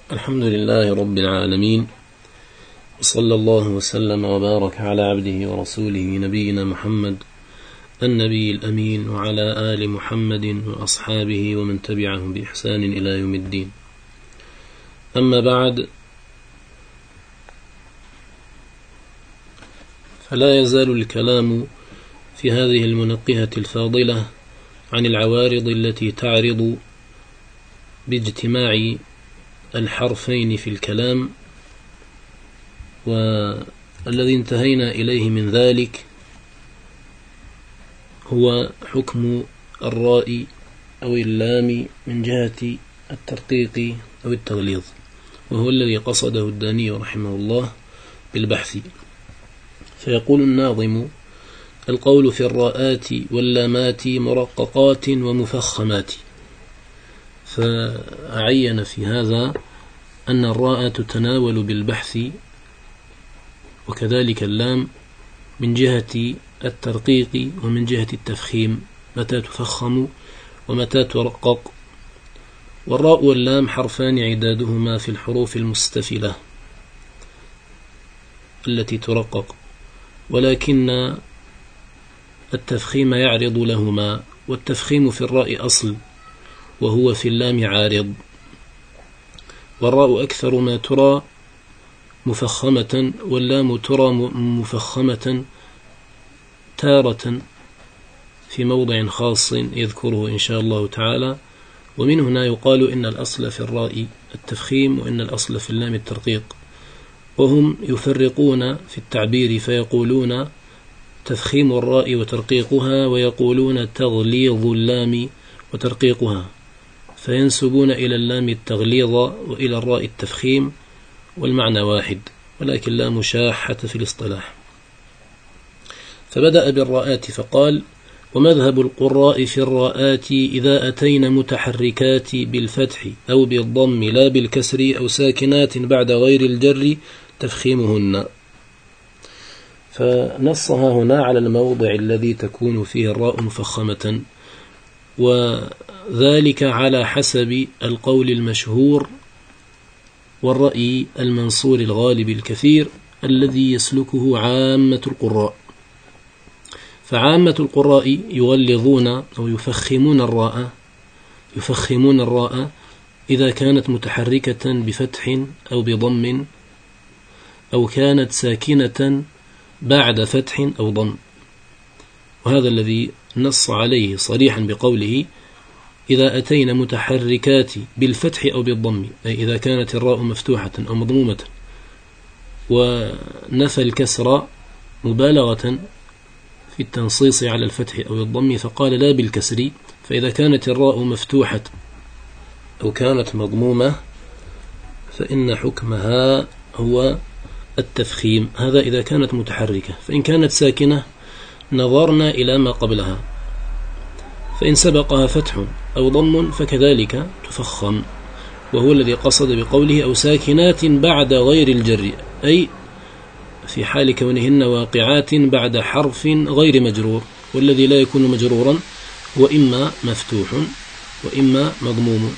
الحمد لله رب العالمين، وصلى الله وسلم وبارك على عبده ورسوله نبينا محمد النبي الأمين وعلى آل محمد وأصحابه ومن تبعهم بإحسان إلى يوم الدين. أما بعد، فلا يزال الكلام في هذه المنقهة الفاضلة عن العوارض التي تعرض باجتماع الحرفين في الكلام، والذي انتهينا إليه من ذلك هو حكم الراء أو اللام من جهة الترقيق أو التغليظ، وهو الذي قصده الداني رحمه الله بالبحث. فيقول الناظم: القول في الراءات واللامات مرققات ومفخمات. فأعين في هذا أن الراء تتناول بالبحث، وكذلك اللام من جهة الترقيق ومن جهة التفخيم، متى تفخم ومتى ترقق. والراء واللام حرفان عدادهما في الحروف المستفلة التي ترقق، ولكن التفخيم يعرض لهما، والتفخيم في الراء أصل وهو في اللام عارض. والراء أكثر ما ترى مفخمة، واللام ترى مفخمة تارة في موضع خاص يذكره إن شاء الله تعالى. ومن هنا يقال إن الأصل في الراء التفخيم، وإن الأصل في اللام الترقيق. وهم يفرقون في التعبير فيقولون تفخيم الراء وترقيقها، ويقولون تغليظ اللام وترقيقها، فينسبون إلى اللام التغليظ وإلى الراء التفخيم، والمعنى واحد، ولكن لا مشاحة في الاصطلاح. فبدأ بالراءات فقال: ومذهب القراء في الراءات إذا أتين متحركات بالفتح أو بالضم لا بالكسر أو ساكنات بعد غير الجر تفخيمهن. فنصها هنا على الموضع الذي تكون فيه الراء مفخمة، وذلك على حسب القول المشهور والرأي المنصور الغالب الكثير الذي يسلكه عامة القراء. فعامة القراء يغلظون أو يفخمون الراء إذا كانت متحركة بفتح أو بضم، أو كانت ساكنة بعد فتح أو ضم. وهذا الذي نص عليه صريحا بقوله: إذا أتينا متحركات بالفتح أو بالضم، أي إذا كانت الراء مفتوحة أو مضمومة، ونفى الكسر مبالغة في التنصيص على الفتح أو الضم، فقال لا بالكسر. فإذا كانت الراء مفتوحة أو كانت مضمومة فإن حكمها هو التفخيم. هذا إذا كانت متحركة. فإن كانت ساكنة نظرنا إلى ما قبلها، فإن سبقها فتح أو ضم فكذلك تفخم، وهو الذي قصد بقوله: أو ساكنات بعد غير الجر، أي في حال كونهن واقعات بعد حرف غير مجرور، والذي لا يكون مجرورا وإما مفتوح وإما مضموم.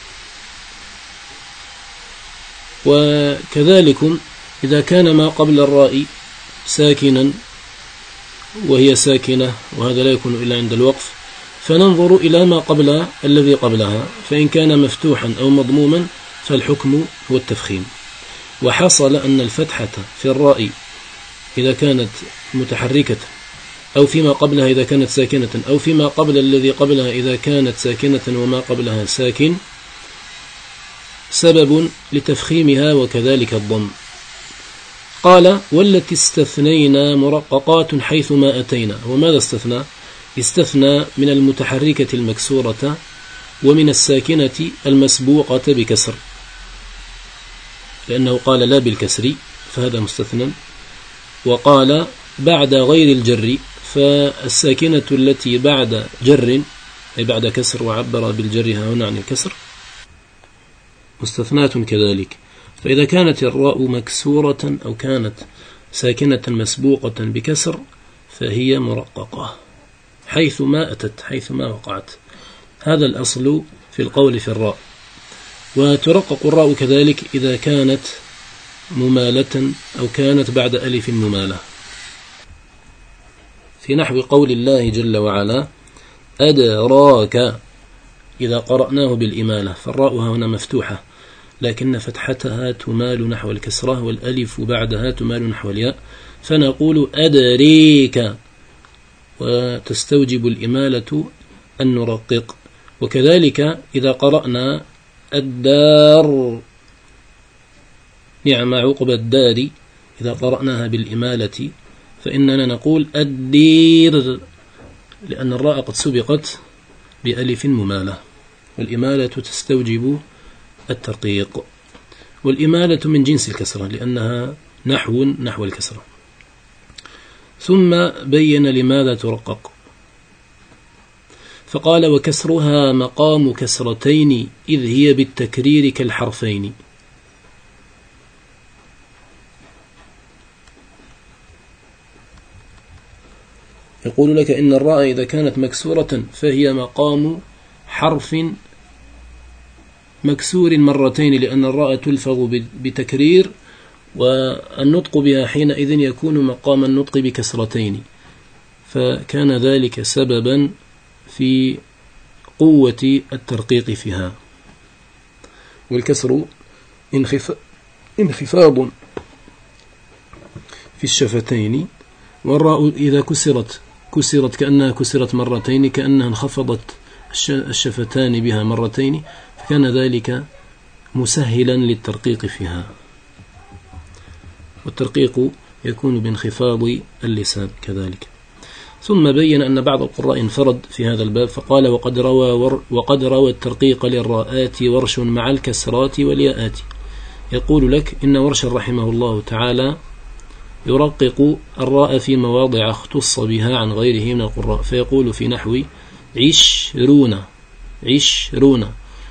وكذلك إذا كان ما قبل الراء ساكنا وهي ساكنة، وهذا لا يكون إلا عند الوقف، فننظر إلى ما قبل الذي قبلها، فإن كان مفتوحا أو مضموما فالحكم هو التفخيم. وحصل أن الفتحة في الراء إذا كانت متحركة، أو فيما قبلها إذا كانت ساكنة، أو فيما قبل الذي قبلها إذا كانت ساكنة وما قبلها ساكن، سبب لتفخيمها، وكذلك الضم. قال: والتي استثنينا مرققات حيثما أتينا. وماذا استثنى؟ استثنى من المتحركة المكسورة ومن الساكنة المسبوقة بكسر، لأنه قال لا بالكسر فهذا مستثنى. وقال بعد غير الجر، فالساكنة التي بعد جر أي بعد كسر، وعبر بالجر هنا عن الكسر، مستثناة كذلك. فإذا كانت الراء مكسورة أو كانت ساكنة مسبوقة بكسر فهي مرققة حيثما أتت، حيثما وقعت. هذا الأصل في القول في الراء. وترقق الراء كذلك إذا كانت ممالة أو كانت بعد ألف ممالة، في نحو قول الله جل وعلا أدراك، إذا قرأناه بالإمالة فالراء هنا مفتوحة لكن فتحتها تمال نحو الكسرة والألف بعدها تمال نحو الياء، فنقول أدريك، وتستوجب الإمالة أن نرقق. وكذلك إذا قرأنا الدار، نعم عقب الدار، إذا قرأناها بالإمالة فإننا نقول الدير، لأن الراء قد سبقت بألف ممالة، والإمالة تستوجب الترقيق، والإمالة من جنس الكسرة لأنها نحو الكسرة. ثم بين لماذا ترقق، فقال وكسرها مقام كسرتين إذ هي بالتكرير كالحرفين. يقول لك إن الراء إذا كانت مكسورة فهي مقام حرف مكسور مرتين، لأن الراء تلفظ بتكرير، والنطق بها حينئذ يكون مقام النطق بكسرتين، فكان ذلك سببا في قوة الترقيق فيها. والكسر انخفاض في الشفتين، والراء إذا كسرت كأنها كسرت مرتين، كأنها انخفضت الشفتان بها مرتين، فكان ذلك مسهلا للترقيق فيها، والترقيق يكون بانخفاض اللسان كذلك. ثم بين أن بعض القراء انفرد في هذا الباب فقال وقد روى الترقيق للراءات ورش مع الكسرات والياءات. يقول لك إن ورش رحمه الله تعالى يرقق الراء في مواضع اختص بها عن غيره من القراء، فيقول في نحو عشرون،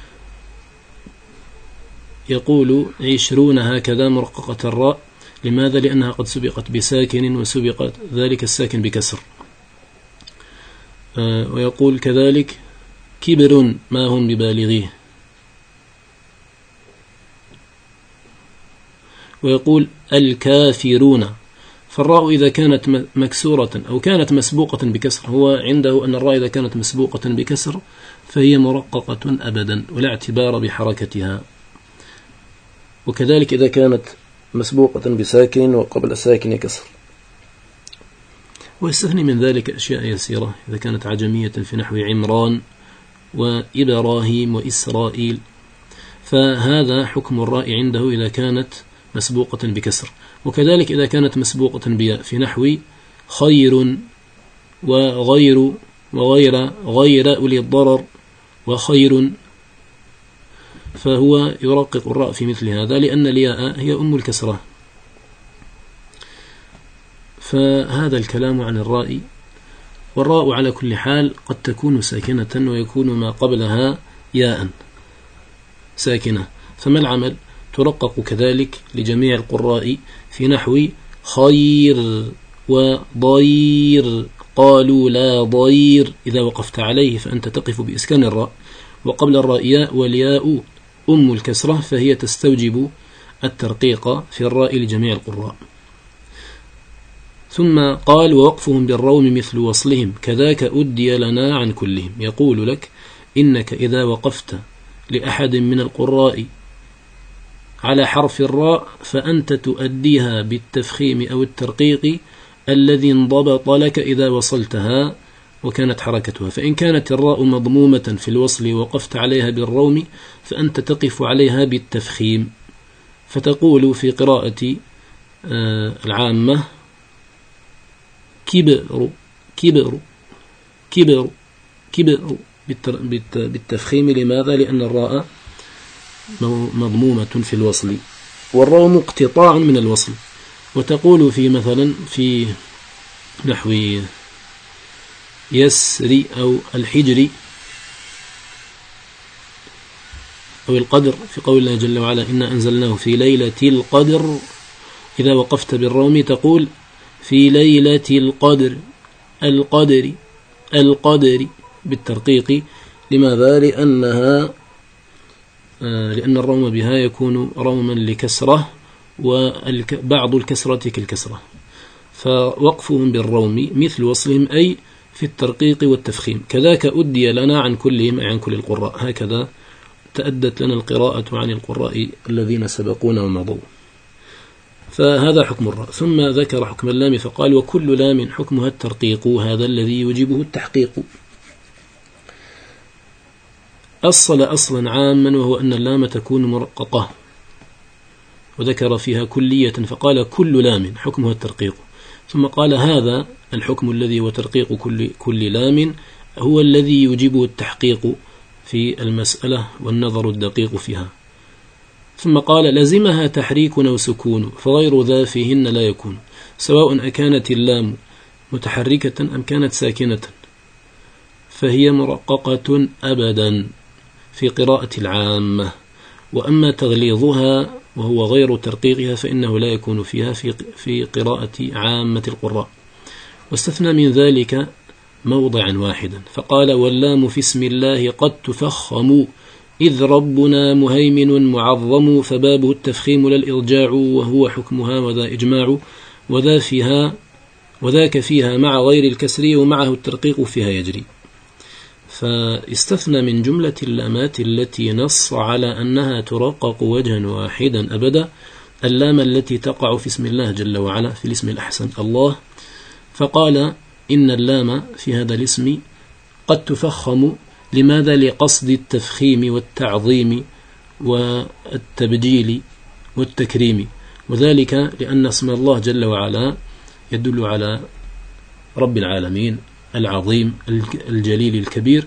يقول 20 هكذا مرققة الراء. لماذا؟ لأنها قد سبقت بساكن وسبقت ذلك الساكن بكسر. ويقول كذلك كبر ما هم ببالغيه، ويقول الكافرون. فالراء إذا كانت مكسورة أو كانت مسبوقة بكسر، هو عنده أن الراء إذا كانت مسبوقة بكسر فهي مرققة أبدا ولا اعتبار بحركتها، وكذلك إذا كانت مسبوقة بساكن وقبل الساكن كسر. ويستثني من ذلك أشياء يسيرة إذا كانت عجمية في نحو عمران وإبراهيم وإسرائيل، فهذا حكم الراء عنده إذا كانت مسبوقة بكسر. وكذلك إذا كانت مسبوقة بياء في نحو خير وغير غير أولي الضرر وخير، فهو يرقق الراء في مثل هذا لأن الياء هي أم الكسرة. فهذا الكلام عن الراء. والراء على كل حال قد تكون ساكنة ويكون ما قبلها ياء ساكنة، فما العمل؟ ترقق كذلك لجميع القراء في نحو خير وضير، قالوا لا ضير، إذا وقفت عليه فأنت تقف بإسكان الراء، وقبل الراء ياء، والياء أم الكسرة فهي تستوجب الترقيق في الراء لجميع القراء. ثم قال ووقفهم بالروم مثل وصلهم كذاك أدي لنا عن كلهم. يقول لك إنك إذا وقفت لأحد من القراء على حرف الراء فأنت تؤديها بالتفخيم أو الترقيق الذي انضبط لك إذا وصلتها وكانت حركتها. فإن كانت الراء مضمومة في الوصل ووقفت عليها بالروم فأنت تقف عليها بالتفخيم، فتقول في قراءة العامة كبر كبر كبر كبر بالتفخيم. لماذا؟ لأن الراء مضمومة في الوصل، والروم اقتطاع من الوصل. وتقول في مثلا في نحو يسري أو الحجر أو القدر في قول الله جل وعلا إنا أنزلناه في ليلة القدر، إذا وقفت بالروم تقول في ليلة القدر القدر بالترقيق. لماذا؟ لأنها لأن الروم بها يكون روما لكسرة، وبعض الكسرة كالكسرة، فوقفهم بالروم مثل وصلهم أي في الترقيق والتفخيم. كذاك أدي لنا عن كلهم أي عن كل القراء، هكذا تأدت لنا القراءة عن القراء الذين سبقونا ومضوا. فهذا حكم الراء. ثم ذكر حكم اللام فقال وكل لام حكمها الترقيق، هذا الذي يوجبه التحقيق. أصل أصلا عاما وهو أن اللام تكون مرققة، وذكر فيها كلية فقال كل لام حكمها الترقيق. ثم قال هذا الحكم الذي هو ترقيق كل لام هو الذي يوجبه التحقيق في المسألة والنظر الدقيق فيها. ثم قال لزمها تحريك أو سكون، فغير ذا فيهن لا يكون، سواء أكانت اللام متحركة أم كانت ساكنة، فهي مرققة أبدا في قراءة العامة. وأما تغليظها وهو غير ترقيقها فإنه لا يكون فيها في قراءة عامة القراء. واستثنى من ذلك موضعا واحدا فقال واللام في اسم الله قد تفخم، إذ ربنا مهيمن معظم، فبابه التفخيم لا الإرجاع، وهو حكمها وذا إجماع، وذاك فيها مع غير الكسر، ومعه الترقيق فيها يجري. فاستثنى من جملة اللامات التي نص على أنها ترقق وجها واحدا أبدا اللام التي تقع في اسم الله جل وعلا في الاسم الأحسن الله، فقال إن اللام في هذا الاسم قد تفخم. لماذا؟ لقصد التفخيم والتعظيم والتبجيل والتكريم، وذلك لأن اسم الله جل وعلا يدل على رب العالمين العظيم الجليل الكبير،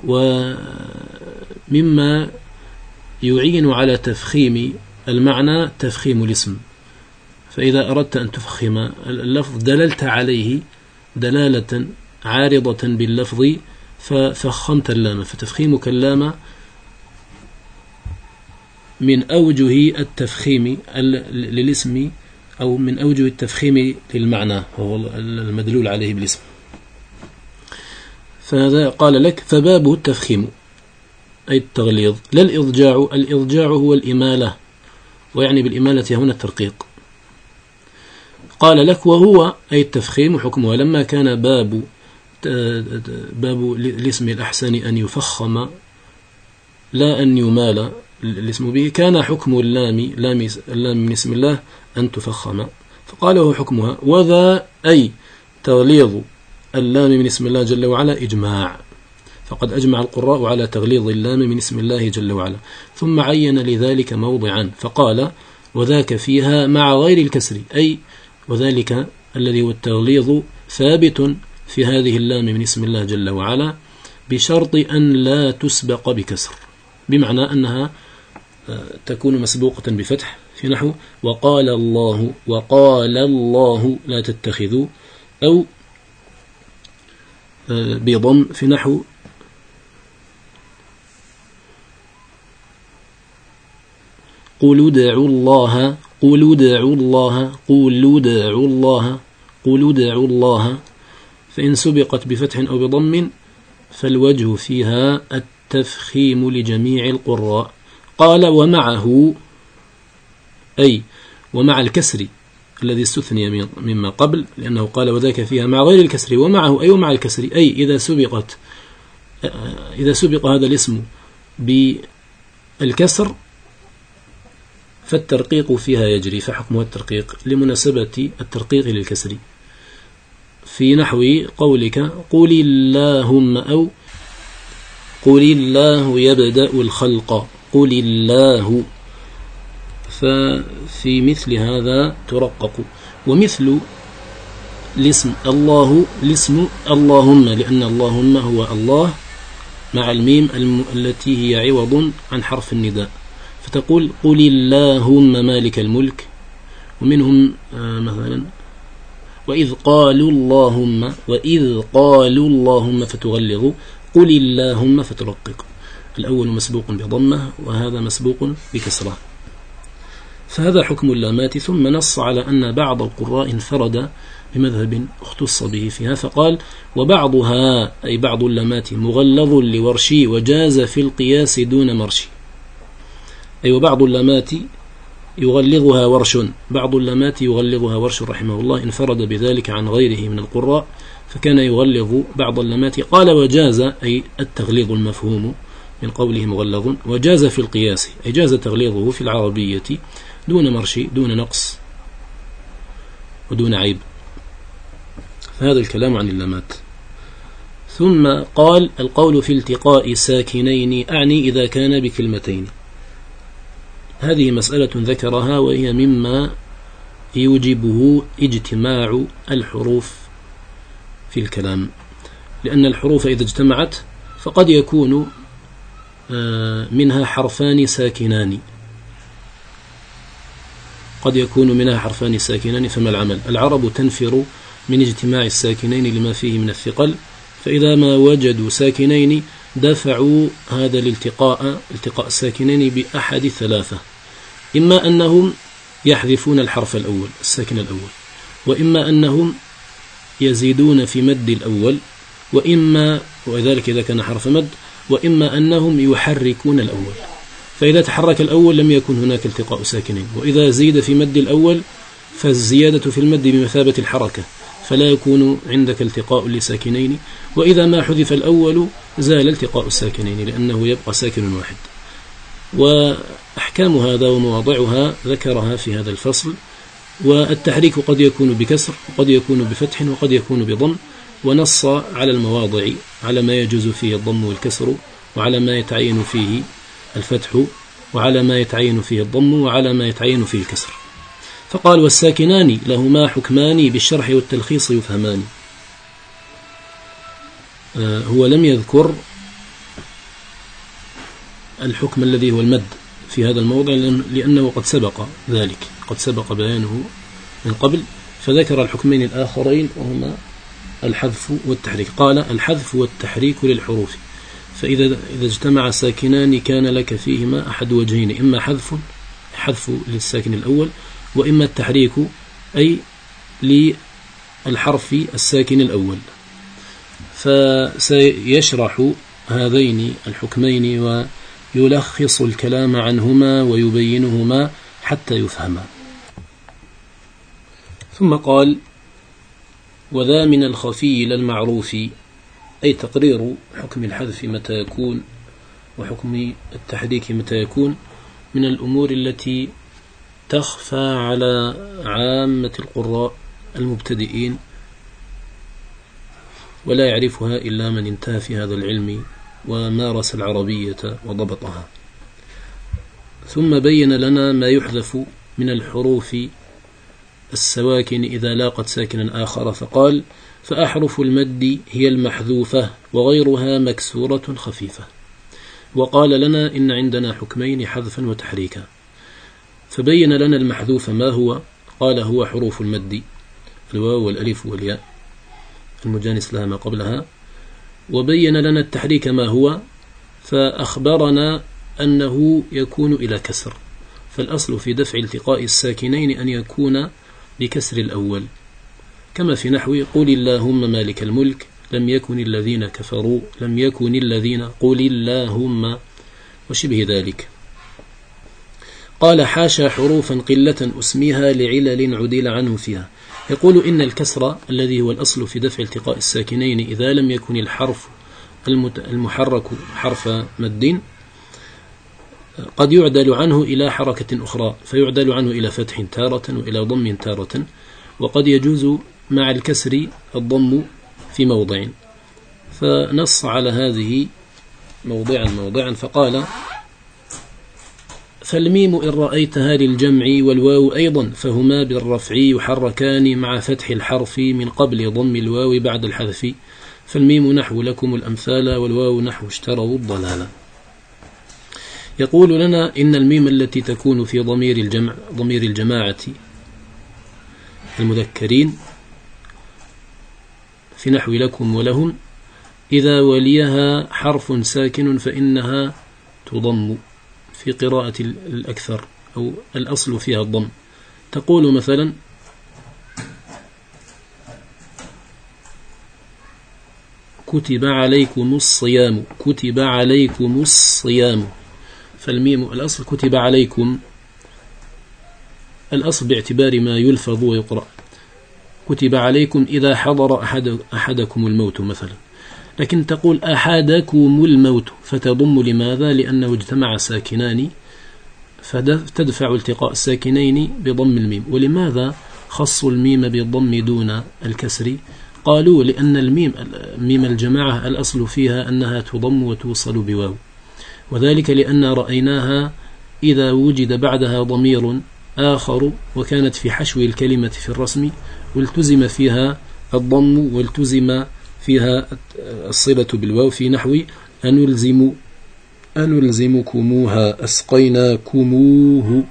ومما يعين على تفخيم المعنى تفخيم الاسم. فإذا أردت أن تفخم اللفظ دللت عليه دلالة عارضة باللفظ ففخمت اللام، فتفخيمك اللام من أوجه التفخيم للاسم، أو من أوجه التفخيم للمعنى وهو المدلول عليه بالاسم. فهذا قال لك فبابه التفخيم أي التغليظ لا الإضجاع. الإضجاع هو الإمالة، ويعني بالإمالة هنا الترقيق. قال لك وهو أي التفخيم حكمها لما كان باب الاسم الأحسن أن يفخم لا أن يمال الاسم به، كان حكم اللام من اسم الله أن تفخم، فقال هو حكمها. وذا أي تغليظ اللام من اسم الله جل وعلا إجماع، فقد أجمع القراء على تغليظ اللام من اسم الله جل وعلا. ثم عين لذلك موضعا فقال وذاك فيها مع غير الكسر، أي وذلك الذي هو التغليظ ثابت في هذه اللام من اسم الله جل وعلا بشرط أن لا تسبق بكسر، بمعنى أنها تكون مسبوقة بفتح في نحو وقال الله لا تتخذوا، أو بضم في نحو قولوا دعوا الله، فإن سبقت بفتح أو بضم فالوجه فيها التفخيم لجميع القراء. قال ومعه أي ومع الكسر الذي استثني مما قبل، لأنه قال وذاك فيها مع غير الكسر، ومعه أي ومع الكسر، أي إذا سبق هذا الاسم بالكسر فالترقيق فيها يجري، فحكمها الترقيق لمناسبة الترقيق للكسر. في نحو قولك قل اللهم، أو قل الله يبدأ الخلق، قل الله، ففي مثل هذا ترقق. ومثل الاسم الله الاسم اللهم، لأن اللهم هو الله مع الميم التي هي عوض عن حرف النداء، فتقول قل اللهم مالك الملك. ومنهم مثلا وإذ قالوا اللهم فتغلظ، قل اللهم فترقق. الأول مسبوق بضمة وهذا مسبوق بكسرة. فهذا حكم اللامات. ثم نص على أن بعض القراء انفرد بمذهب اختص به فيها، فقال وبعضها أي بعض اللامات مغلظ لورشي، وجاز في القياس دون مرشي. أي وبعض اللامات يغلظها ورش، بعض اللامات يغلظها ورش رحمه الله، انفرد بذلك عن غيره من القراء، فكان يغلظ بعض اللامات. قال وجاز، أي التغليظ المفهوم من قوله مغلظ، وجاز في القياس، أي جاز تغليظه في العربية دون مرش، دون نقص ودون عيب. فهذا الكلام عن اللامات. ثم قال القول في التقاء ساكنين، أعني إذا كان بكلمتين. هذه مسألة ذكرها، وهي مما يوجبه اجتماع الحروف في الكلام، لأن الحروف إذا اجتمعت فقد يكون منها حرفان ساكنان، قد يكون منها حرفان ساكنان، فما العمل؟ العرب تنفر من اجتماع الساكنين لما فيه من الثقل، فإذا ما وجدوا ساكنين دفعوا هذا الالتقاء، التقاء الساكنين بأحد ثلاثة: إما أنهم يحذفون الحرف الأول الساكن الأول، وإما أنهم يزيدون في مد الأول، وإما، وذلك إذا كان حرف مد، وإما أنهم يحركون الأول. فإذا تحرك الأول لم يكن هناك التقاء ساكنين، وإذا زيد في مد الأول فالزيادة في المد بمثابة الحركة، فلا يكون عندك التقاء لساكنين، وإذا ما حذف الأول زال التقاء الساكنين لأنه يبقى ساكن واحد. وأحكام هذا ومواضعها ذكرها في هذا الفصل. والتحريك قد يكون بكسر، وقد يكون بفتح، وقد يكون بضم، ونص على المواضع على ما يجوز فيه الضم والكسر، وعلى ما يتعين فيه الفتح، وعلى ما يتعين فيه الضم، وعلى ما يتعين فيه الكسر. فقال والساكنان لهما حكمان بالشرح والتلخيص يفهمان. هو لم يذكر الحكم الذي هو المد في هذا الموضع لأنه قد سبق ذلك، قد سبق بيانه من قبل، فذكر الحكمين الآخرين وهما الحذف والتحريك. قال الحذف والتحريك للحروف، فإذا اجتمع ساكنان كان لك فيهما أحد وجهين: إما حذف للساكن الأول، وإما التحريك أي للحرف الساكن الأول. فسيشرح هذين الحكمين ويلخص الكلام عنهما ويبينهما حتى يفهما. ثم قال وذا من الخفي إلى المعروف، أي تقرير حكم الحذف متى يكون وحكم التحريك متى يكون من الأمور التي تخفى على عامة القراء المبتدئين، ولا يعرفها إلا من انتهى في هذا العلم ومارس العربية وضبطها. ثم بين لنا ما يحذف من الحروف السواكن إذا لاقت ساكنا آخر، فقال فأحرف المد هي المحذوفة وغيرها مكسورة خفيفة. وقال لنا إن عندنا حكمين: حذفا وتحريكا. فبين لنا المحذوف ما هو، قال هو حروف المد، الواو والألف والياء المجانس لها ما قبلها. وبين لنا التحريك ما هو، فأخبرنا أنه يكون إلى كسر، فالأصل في دفع التقاء الساكنين أن يكون بكسر الأول، كما في نحو قل اللهم مالك الملك لم يكن الذين كفروا لم يكن الذين قل اللهم وشبه ذلك. قال حاشا حروفا قلة أسميها لعلل عدل عنه فيها. يقول إن الكسر الذي هو الأصل في دفع التقاء الساكنين إذا لم يكن الحرف المحرك حرف مد قد يعدل عنه إلى حركة أخرى، فيعدل عنه إلى فتح تارة وإلى ضم تارة، وقد يجوز مع الكسر الضم في موضع. فنص على هذه موضعا فقال فالميم إن رأيتها للجمع والواو أيضا فهما بالرفع يحركان مع فتح الحرف من قبل ضم الواو بعد الحذف، فالميم نحو لكم الأمثال والواو نحو اشتروا الضلال. يقول لنا إن الميم التي تكون في ضمير الجماعة المذكرين في نحو لكم ولهم إذا وليها حرف ساكن فإنها تضم في قراءة الأكثر، أو الأصل فيها الضم. تقول مثلا كتب عليكم الصيام، كتب عليكم الصيام، فالميم الأصل كتب عليكم، الأصل باعتبار ما يلفظ ويقرأ، كتب عليكم إذا حضر أحدكم الموت مثلا، لكن تقول أحدكم الموت فتضم لماذا؟ لأنه اجتمع ساكنان فتدفع التقاء الساكنين بضم الميم. ولماذا خصوا الميم بالضم دون الكسر؟ قالوا لأن ميم الجماعة الأصل فيها أنها تضم وتوصل بواو، وذلك لأن رأيناها إذا وجد بعدها ضمير آخر وكانت في حشو الكلمة في الرسم والتزم فيها الضم والتزم فيها الصلة بالواو، في نحو أنلزمكموها أسقيناكموه،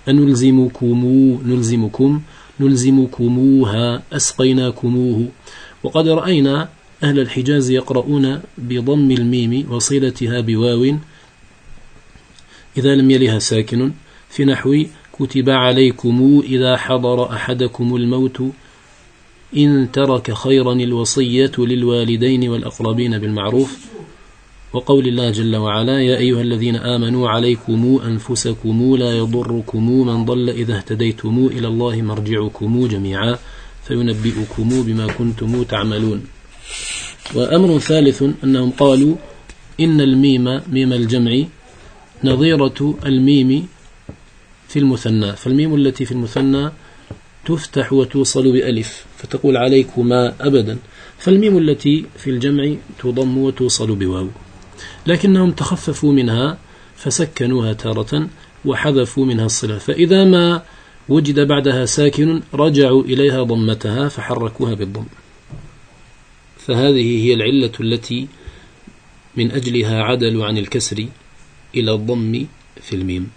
نلزمكموها أسقيناكموه. وقد رأينا أهل الحجاز يقرؤون بضم الميم وصلتها بواو إذا لم يلها ساكن، في نحو كتب عليكم إذا حضر أحدكم الموت إن ترك خيرا الوصية للوالدين والأقربين بالمعروف، وقول الله جل وعلا يا أيها الذين آمنوا عليكم أنفسكم لا يضركم من ضل إذا اهتديتم إلى الله مرجعكم جميعا فينبئكم بما كنتم تعملون. وأمر ثالث أنهم قالوا إن الميم ميم الجمع نظيرة الميم في المثنى، فالميم التي في المثنى تفتح وتوصل بألف فتقول عليكما أبدا، فالميم التي في الجمع تضم وتوصل بواو، لكنهم تخففوا منها فسكنوها تارة وحذفوا منها الصلة، فإذا ما وجد بعدها ساكن رجعوا إليها ضمتها فحركوها بالضم. فهذه هي العلة التي من أجلها عدلوا عن الكسر إلى الضم في الميم.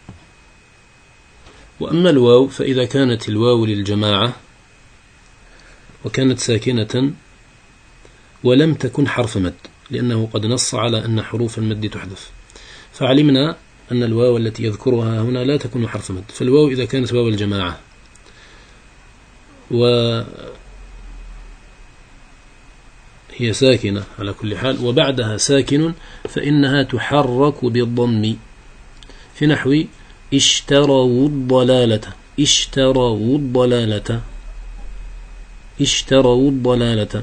وأما الواو فإذا كانت الواو للجماعة وكانت ساكنة ولم تكن حرف مد، لأنه قد نص على أن حروف المد تحذف، فعلمنا أن الواو التي يذكرها هنا لا تكون حرف مد، فالواو إذا كانت واو الجماعة وهي ساكنة على كل حال وبعدها ساكن فإنها تحرك بالضم، في نحو اشتروا الضلالة.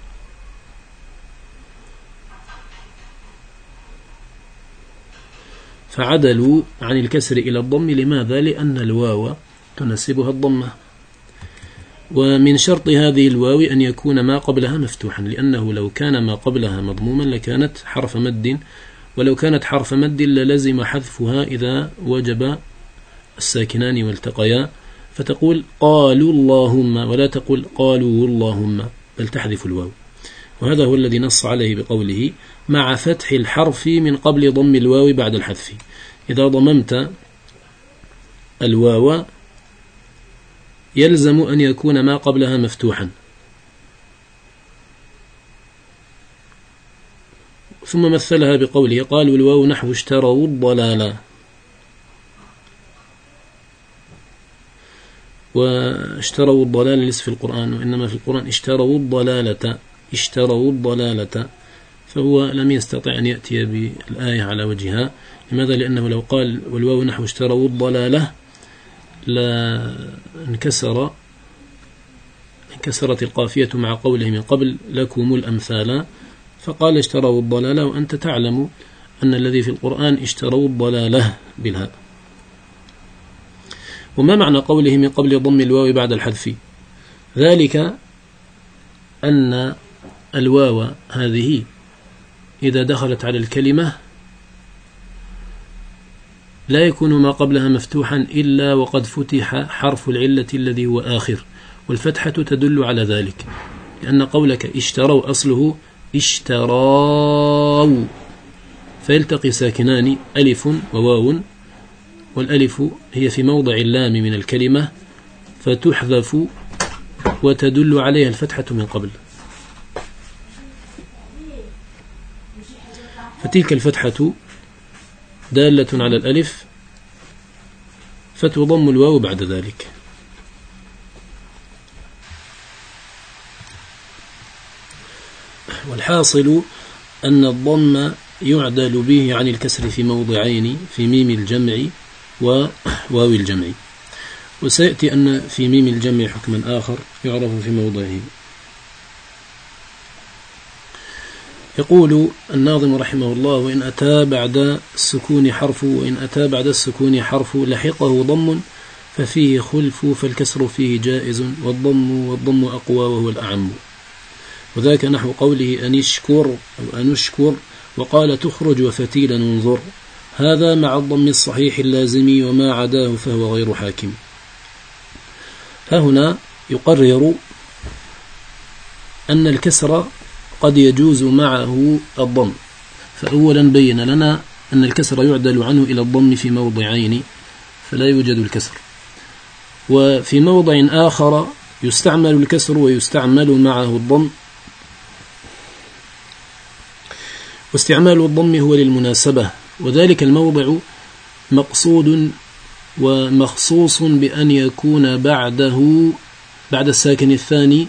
فعدلوا عن الكسر إلى الضم، لماذا؟ لأن الواو تناسبها الضمة، ومن شرط هذه الواو أن يكون ما قبلها مفتوحا، لأنه لو كان ما قبلها مضموما لكانت حرف مد، ولو كانت حرف مد للزم حذفها إذا وجب الساكنان والتقيا، فتقول قالوا اللهم ولا تقول قالوا اللهم، بل تحذف الواو. وهذا هو الذي نص عليه بقوله مع فتح الحرف من قبل ضم الواو بعد الحذف. إذا ضممت الواو يلزم أن يكون ما قبلها مفتوحا، ثم مثلها بقوله قالوا الواو نحو اشتروا الضلالة، واشتروا الضلال ليس في القرآن، وإنما في القرآن اشتروا الضلالة، فهو لم يستطع أن يأتي بالآية على وجهها. لماذا؟ لأنه لو قال والواو نحو اشتروا الضلالة لا انكسرت القافية مع قوله من قبل لكم الأمثال، فقال اشتروا الضلالة، وأنت تعلم أن الذي في القرآن اشتروا الضلالة بالهاء. وما معنى قوله من قبل ضم الواو بعد الحذف؟ ذلك أن الواو هذه إذا دخلت على الكلمة لا يكون ما قبلها مفتوحا إلا وقد فتح حرف العلة الذي هو آخر، والفتحة تدل على ذلك، لأن قولك اشتروا أصله اشتراوا، فيلتقي ساكنان ألف وواو، والألف هي في موضع اللام من الكلمة فتحذف وتدل عليها الفتحة من قبل، فتلك الفتحة دالة على الألف فتضم الواو بعد ذلك. والحاصل أن الضم يعدل به عن الكسر في موضعين، في ميم الجمع وواو الجمع. وسيأتي أن في ميم الجمع حكما آخر يعرف في موضعه. يقول الناظم رحمه الله: وإن أتى بعد السكون حرف لحقه ضم ففيه خلف فالكسر فيه جائز والضم أقوى وهو الأعم. وذاك نحو قوله أنشكر وقال تخرج وفتيلا انظر، هذا مع الضم الصحيح اللازم وما عداه فهو غير حاكم. فهنا يقرر أن الكسر قد يجوز معه الضم. فأولا بين لنا أن الكسر يعدل عنه إلى الضم في موضعين فلا يوجد الكسر، وفي موضع آخر يستعمل الكسر ويستعمل معه الضم، واستعمال الضم هو للمناسبة، وذلك الموضع مقصود ومخصوص بأن يكون بعد الساكن الثاني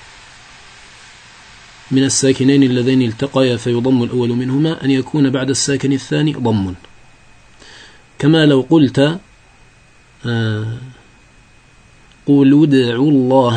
من الساكنين اللذين التقيا فيضم الأول منهما، أن يكون بعد الساكن الثاني ضم، كما لو قلت قولوا ادعوا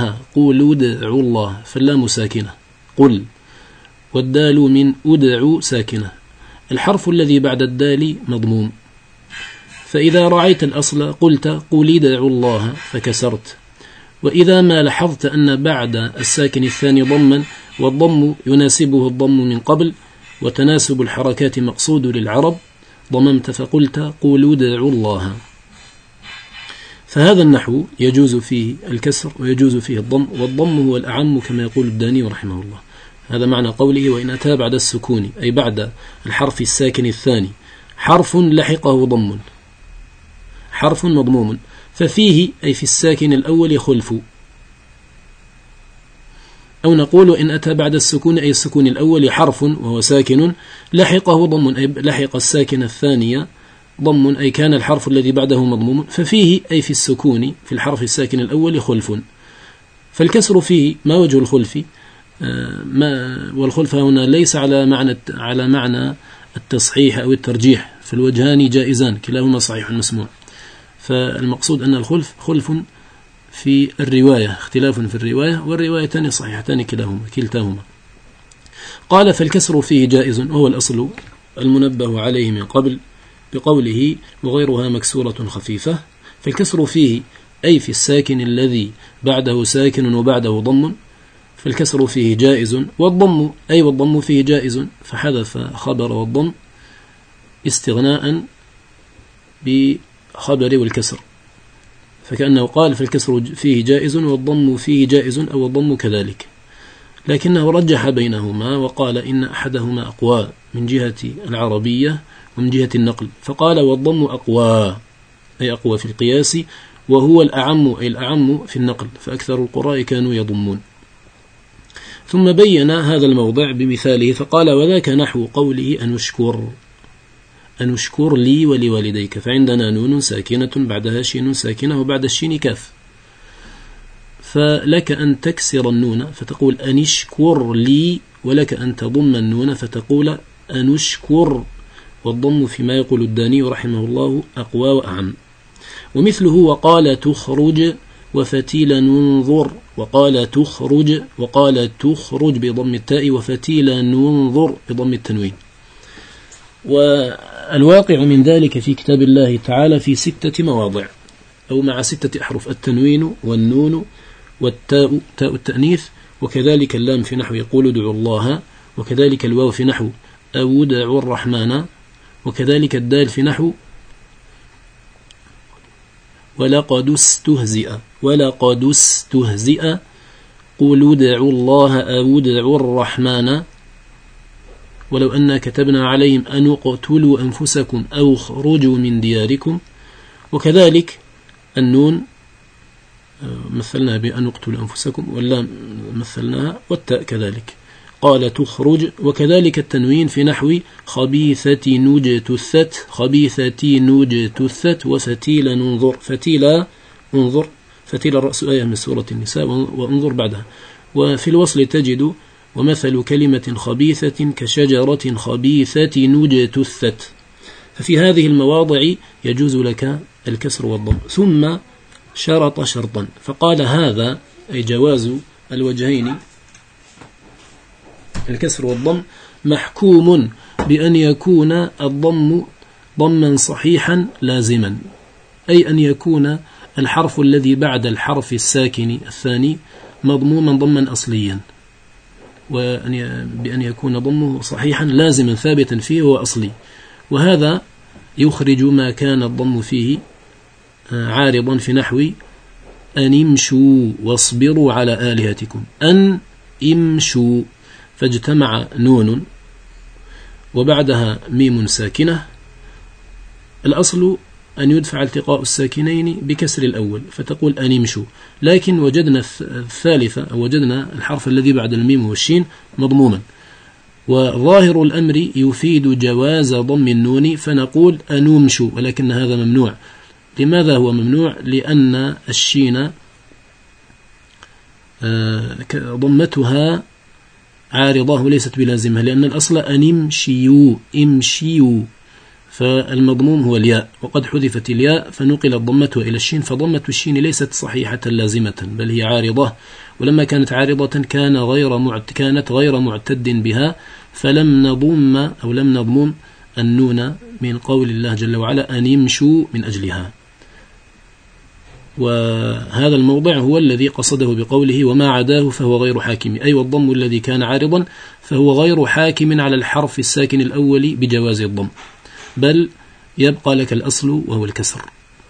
الله فاللام ساكنة قل، والدال من أدعوا ساكنة، الحرف الذي بعد الدال مضموم، فإذا رعيت الأصل قلت قل ادعوا الله فكسرت. وإذا ما لاحظت أن بعد الساكن الثاني ضما والضم يناسبه الضم من قبل وتناسب الحركات مقصود للعرب ضممت فقلت قولوا ادعوا الله. فهذا النحو يجوز فيه الكسر ويجوز فيه الضم، والضم هو الأعم كما يقول الداني رحمه الله. هذا معنى قوله وإن أتى بعد السكون، أي بعد الحرف الساكن الثاني حرف لحقه ضم، حرف مضموم، ففيه أي في الساكن الأول خلف، أو نقول إن أتى بعد السكون أي السكون الأول حرف وهو ساكن لحقه ضم، أي لحق الساكن الثانية ضم، أي كان الحرف الذي بعده مضموم، ففيه أي في السكون في الحرف الساكن الأول خلف. فالكسر فيه ما وجه الخلف؟ والخلف هنا ليس على معنى التصحيح أو الترجيح، فالوجهان جائزان كلاهما صحيح مسموع. فالمقصود أن الخلف خلف في الرواية، اختلاف في الرواية، والروايتان صحيحتان كلتاهما. قال فالكسر فيه جائز وهو الأصل المنبه عليه من قبل بقوله وغيرها مكسورة خفيفة. فالكسر فيه أي في الساكن الذي بعده ساكن وبعده ضم، فالكسر فيه جائز، والضم أي والضم فيه جائز، فحذف خبر والضم استغناء بخبر والكسر، فكأنه قال فالكسر فيه جائز والضم فيه جائز أو الضم كذلك، لكنه رجح بينهما وقال إن أحدهما أقوى من جهة العربية ومن جهة النقل، فقال والضم أقوى أي أقوى في القياس، وهو الأعم أي الأعم في النقل، فأكثر القراء كانوا يضمون. ثم بين هذا الموضع بمثاله فقال وذاك نحو قوله أنشكر لي ولوالديك، فعندنا نون ساكنة بعدها شين ساكنة وبعد الشين كاف، فلك أن تكسر النون فتقول أنشكر لي، ولك أن تضم النون فتقول أنشكر، والضم فيما يقول الداني رحمه الله أقوى وأعم. ومثله وقال تخرج وفتيل ننظر، وقال تخرج بضم التاء وفتيل ننظر بضم التنوين. والواقع من ذلك في كتاب الله تعالى في 6 مواضع أو مع 6 أحرف: التنوين والنون والتاء تاء التأنيث، وكذلك اللام في نحو يقول ادعوا الله، وكذلك الواو في نحو أو ادعوا الرحمن، وكذلك الدال في نحو ولقد استهزئ قولوا ادعوا الله أو ادعوا الرحمن، ولو أن كتبنا عليهم أن اقتلوا أنفسكم أو اخرجوا من دياركم. وكذلك النون مثلناها بأن اقتلوا أنفسكم، واللام مثلناها، والتاء كذلك قال تخرج. وكذلك التنوين في نحو خبيثة نوج تثت وفتيل ننظر، فتيل الرأس آية من سورة النساء وانظر بعدها. وفي الوصل تجد ومثل كلمة خبيثة كشجرة خبيثة اجتثت. ففي هذه المواضع يجوز لك الكسر والضم. ثم شرط شرطا فقال هذا أي جواز الوجهين الكسر والضم محكوم بأن يكون الضم ضما صحيحا لازما، أي أن يكون الحرف الذي بعد الحرف الساكن الثاني مضموما ضما أصليا، بأن يكون ضمه صحيحا لازما ثابتا فيه وأصلي. وهذا يخرج ما كان الضم فيه عارضا في نحو أن امشوا واصبروا على آلهتكم. أن امشوا فاجتمع نون وبعدها ميم ساكنة، الأصل أن يدفع التقاء الساكنين بكسر الأول فتقول أن امشوا، لكن وجدنا الثالثة أو وجدنا الحرف الذي بعد الميم والشين مضموما، وظاهر الأمر يفيد جواز ضم النون فنقول أن امشوا، ولكن هذا ممنوع. لماذا هو ممنوع؟ لأن الشين ضمتها عارضة وليست بلازمة، لأن الأصل أن امشيوا فالمضموم هو الياء، وقد حذفت الياء فنقل ضمتها إلى الشين، فضمة الشين ليست صحيحة لازمة بل هي عارضة، ولما كانت عارضة كانت غير معتد بها، فلم نضم النون من قول الله جل وعلا أن يمشوا من أجلها. وهذا الموضع هو الذي قصده بقوله وما عداه فهو غير حاكم، أي والضم الذي كان عارضا فهو غير حاكم على الحرف الساكن الأول بجواز الضم، بل يبقى لك الأصل وهو الكسر.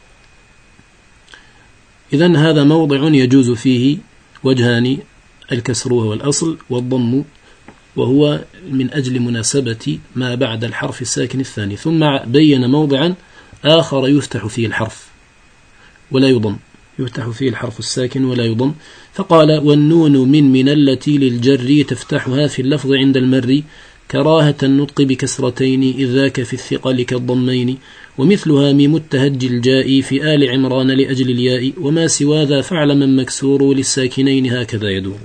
إذن هذا موضع يجوز فيه وجهان، الكسر وهو الأصل والضم وهو من أجل مناسبة ما بعد الحرف الساكن الثاني. ثم بين موضعا آخر يفتح فيه الحرف ولا يضم، يفتح فيه الحرف الساكن ولا يضم، فقال والنون من التي للجر تفتحها في اللفظ عند المر كراهة النطق بكسرتين إذ ذاك في الثقل كالضمين، ومثلها ميم التهج الجاء في آل عمران لأجل الياء، وما سوى ذا فعل من مكسور للساكنين هكذا يدور.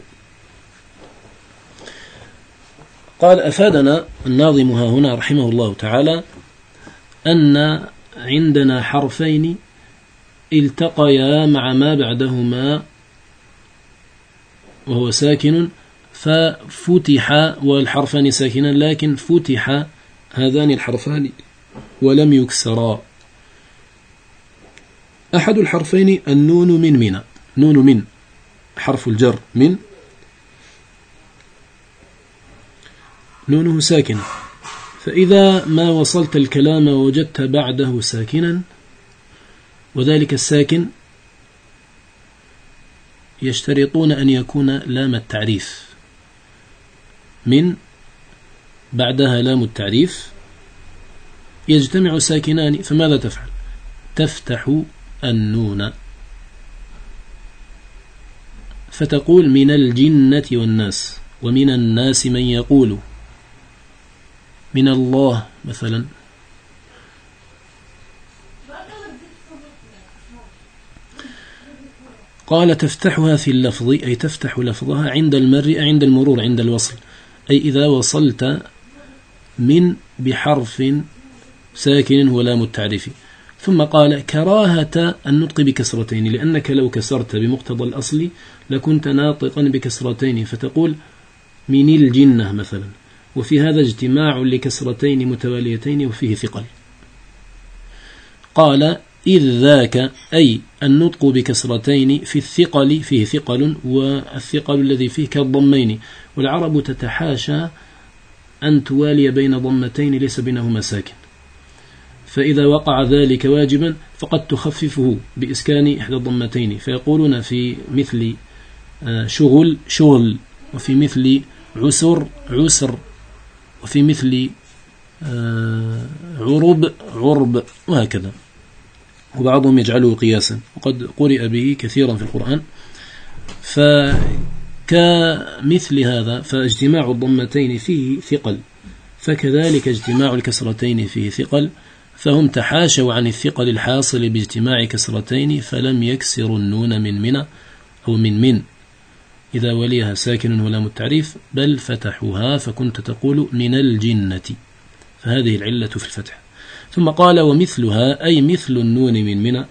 قال أفادنا الناظم هنا رحمه الله تعالى أن عندنا حرفين التقيا مع ما بعدهما وهو ساكن ففتح، والحرفان ساكنان لكن فتح هذان الحرفان ولم يكسرا. أحد الحرفين النون من نون من حرف الجر من نونه ساكن، فإذا ما وصلت الكلام ووجدت بعده ساكنا، وذلك الساكن يشترطون أن يكون لام التعريف، من بعدها لام التعريف يجتمع ساكنان، فماذا تفعل؟ تفتح النون فتقول من الجنة والناس، ومن الناس من يقول، من الله مثلا. قال تفتحها في اللفظ أي تفتح لفظها عند المر عند المرور عند الوصل، أي إذا وصلت من بحرف ساكن ولا متعرف. ثم قال كراهة النطق بكسرتين، لأنك لو كسرت بمقتضى الأصل لكنت ناطقا بكسرتين، فتقول من الجنة مثلا، وفي هذا اجتماع لكسرتين متواليتين وفيه ثقل. قال إذ ذاك أي النطق بكسرتين في الثقل فيه ثقل، والثقل الذي فيه كالضمين، والعرب تتحاشى أن توالي بين ضمتين ليس بينهما ساكن، فإذا وقع ذلك واجبا فقد تخففه بإسكان إحدى الضمتين، فيقولون في مثل شغل، وفي مثل عسر، وفي مثل عرب، وهكذا، وبعضهم يجعله قياسا، وقد قرئ به كثيرا في القرآن. فكمثل هذا فاجتماع الضمتين فيه ثقل، فكذلك اجتماع الكسرتين فيه ثقل، فهم تحاشوا عن الثقل الحاصل باجتماع كسرتين فلم يكسروا النون من أو من إذا وليها ساكن ولام التعريف، بل فتحوها فكنت تقول من الجنة، فهذه العلة في الفتح. ثم قال ومثلها أي مثل النون من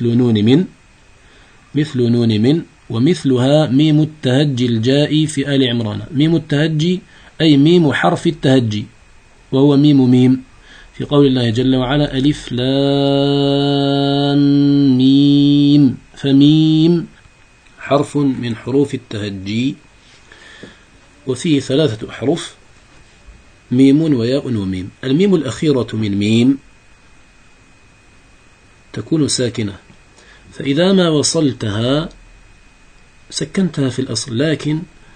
مثل نون من ومثلها ميم التهجي الجائي في آل عمران. ميم التهجي أي ميم حرف التهجي، وهو ميم في قول الله جل وعلا ألف لام ميم، فميم حرف من حروف التهجي، وفيه 3 أحرف، ميم وياء وميم. الميم الأخيرة من ميم تكون ساكنة، فإذا ما وصلتها سكنتها في الأصل، لكن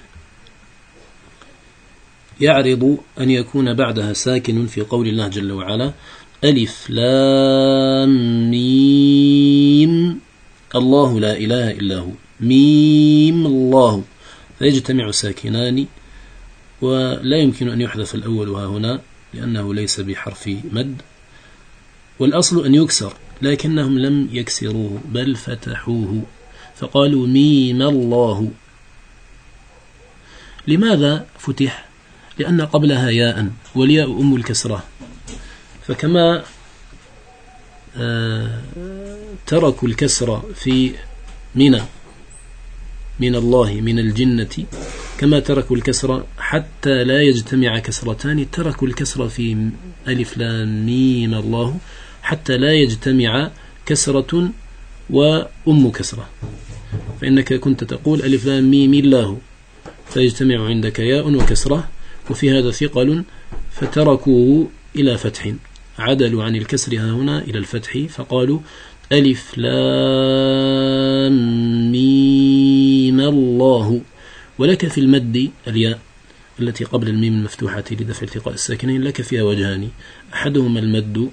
يعرض أن يكون بعدها ساكن في قول الله جل وعلا ألف لام ميم الله لا إله إلا هو، ميم الله، فيجتمع ساكنان، ولا يمكن أن يحذف الأول هنا لأنه ليس بحرف مد، والأصل أن يكسر، لكنهم لم يكسروه بل فتحوه فقالوا ميم الله. لماذا فتح؟ لأن قبلها ياء، والياء أم الكسرة، فكما تركوا الكسرة في من الله من الجنة، كما تركوا الكسرة حتى لا يجتمع كسرتان، تركوا الكسرة في ألف لام ميم الله حتى لا يجتمع كسرة وأم كسرة، فإنك كنت تقول ألف لام ميم الله، فيجتمع عندك ياء وكسرة، وفي هذا ثقل، فتركوه إلى فتح، عدلوا عن الكسر هنا إلى الفتح، فقالوا ألف لام ميم الله. ولك في المد الياء التي قبل الميم المفتوحة لدفع التقاء الساكنين، لك فيها وجهان، أحدهما المد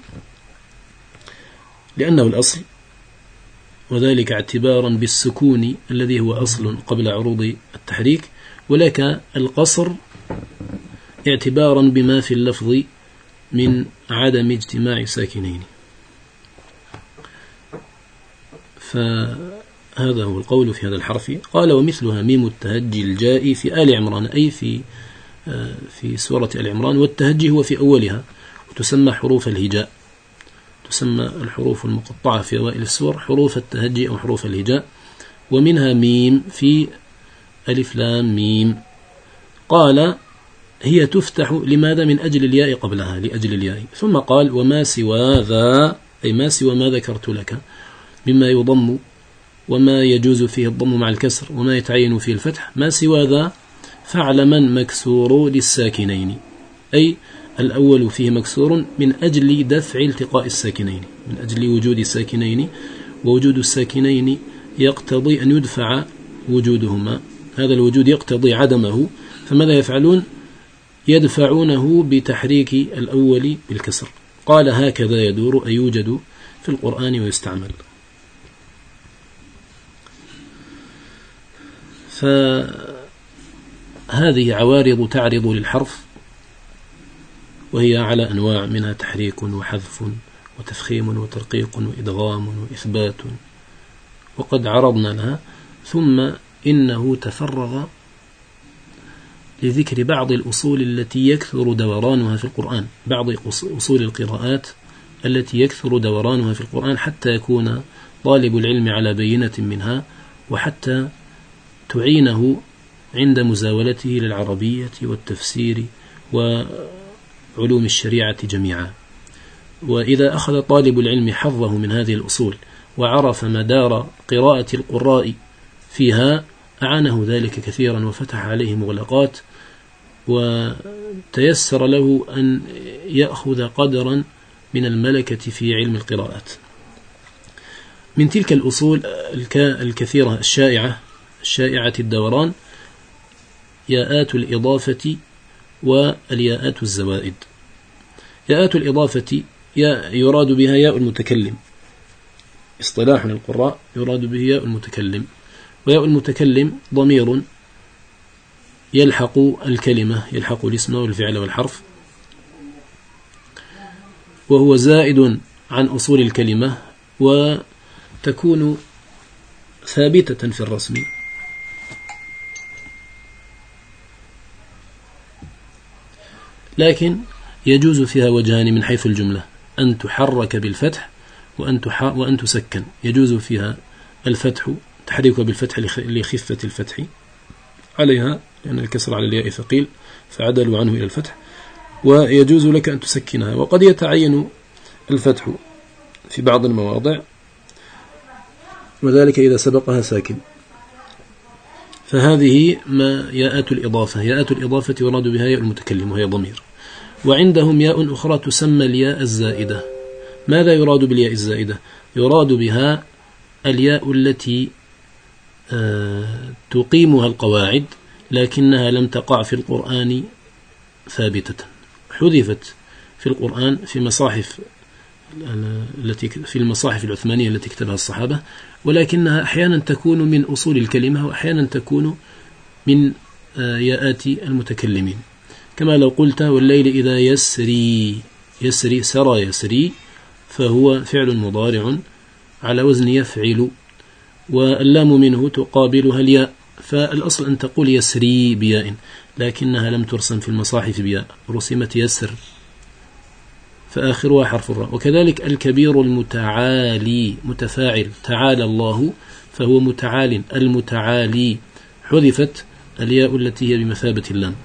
لأنه الأصل، وذلك اعتبارا بالسكون الذي هو أصل قبل عروض التحريك، ولك القصر اعتبارا بما في اللفظ من عدم اجتماع ساكنين. فهذا هو القول في هذا الحرف. قال ومثلها ميم التهجي الجائي في آل عمران، أي في سورة آل عمران، والتهجي هو في أولها، وتسمى حروف الهجاء، تسمى الحروف المقطعة في أوائل السور حروف التهجي أو حروف الهجاء، ومنها ميم في ألف لام ميم. قال هي تفتح لماذا؟ من أجل الياء قبلها، لأجل الياء. ثم قال وما سوى ذا، أي ما سوى ما ذكرت لك مما يضم وما يجوز فيه الضم مع الكسر وما يتعين فيه الفتح، ما سوى ذا فعلما مكسور للساكنين، أي الأول فيه مكسور من أجل دفع التقاء الساكنين، من أجل وجود الساكنين، ووجود الساكنين يقتضي أن يدفع وجودهما، هذا الوجود يقتضي عدمه، فماذا يفعلون؟ يدفعونه بتحريك الأول بالكسر. قال هكذا يدور، أي يوجد في القرآن ويستعمل. فهذه عوارض تعرض للحرف، وهي على أنواع، منها تحريك وحذف وتفخيم وترقيق وإدغام وإثبات، وقد عرضنا لها. ثم إنه تفرغ لذكر بعض الأصول التي يكثر دورانها في القرآن، بعض أصول القراءات التي يكثر دورانها في القرآن، حتى يكون طالب العلم على بينة منها، وحتى تعينه عند مزاولته للعربية والتفسير وعلوم الشريعة جميعا. وإذا أخذ طالب العلم حظه من هذه الأصول وعرف مدار قراءة القراء فيها، أعانه ذلك كثيرا وفتح عليه مغلقات، وتيسر له أن يأخذ قدرا من الملكة في علم القراءات. من تلك الأصول الكثيرة الشائعة الدوران ياءات الإضافة والياءات الزوائد. ياءات الإضافة يراد بها ياء المتكلم، اصطلاح القراء يراد به ياء المتكلم، وياء المتكلم ضمير يلحق الكلمة، يلحق الاسم والفعل والحرف، وهو زائد عن أصول الكلمة، وتكون ثابتة في الرسم، لكن يجوز فيها وجهان من حيث الجملة، أن تحرك بالفتح وأن تسكن. يجوز فيها الفتح، تحريكها بالفتح لخفة الفتح عليها، لأن الكسر على الياء ثقيل فعدلوا عنه إلى الفتح، ويجوز لك أن تسكنها. وقد يتعين الفتح في بعض المواضع، وذلك إذا سبقها ساكن. فهذه ما ياءات الإضافة. ياءات الإضافة يراد بها ياء المتكلم وهي ضمير. وعندهم ياء أخرى تسمى الياء الزائدة. ماذا يراد بالياء الزائدة؟ يراد بها الياء التي تقيمها القواعد لكنها لم تقع في القرآن ثابتة، حذفت في القرآن في المصاحف العثمانية التي كتبها الصحابة، ولكنها أحيانا تكون من أصول الكلمة وأحيانا تكون من ياءات المتكلمين، كما لو قلت والليل إذا يسري. يسري، سرى يسري، فهو فعل مضارع على وزن يفعل، واللام منه تقابلها الياء، فالأصل أن تقول يسري بياء، لكنها لم ترسم في المصاحف بياء، رسمت يسر فآخرها حرف الراء. وكذلك الكبير المتعالي، متفاعل، تعالى الله فهو متعال، المتعالي، حذفت الياء التي هي بمثابة اللام.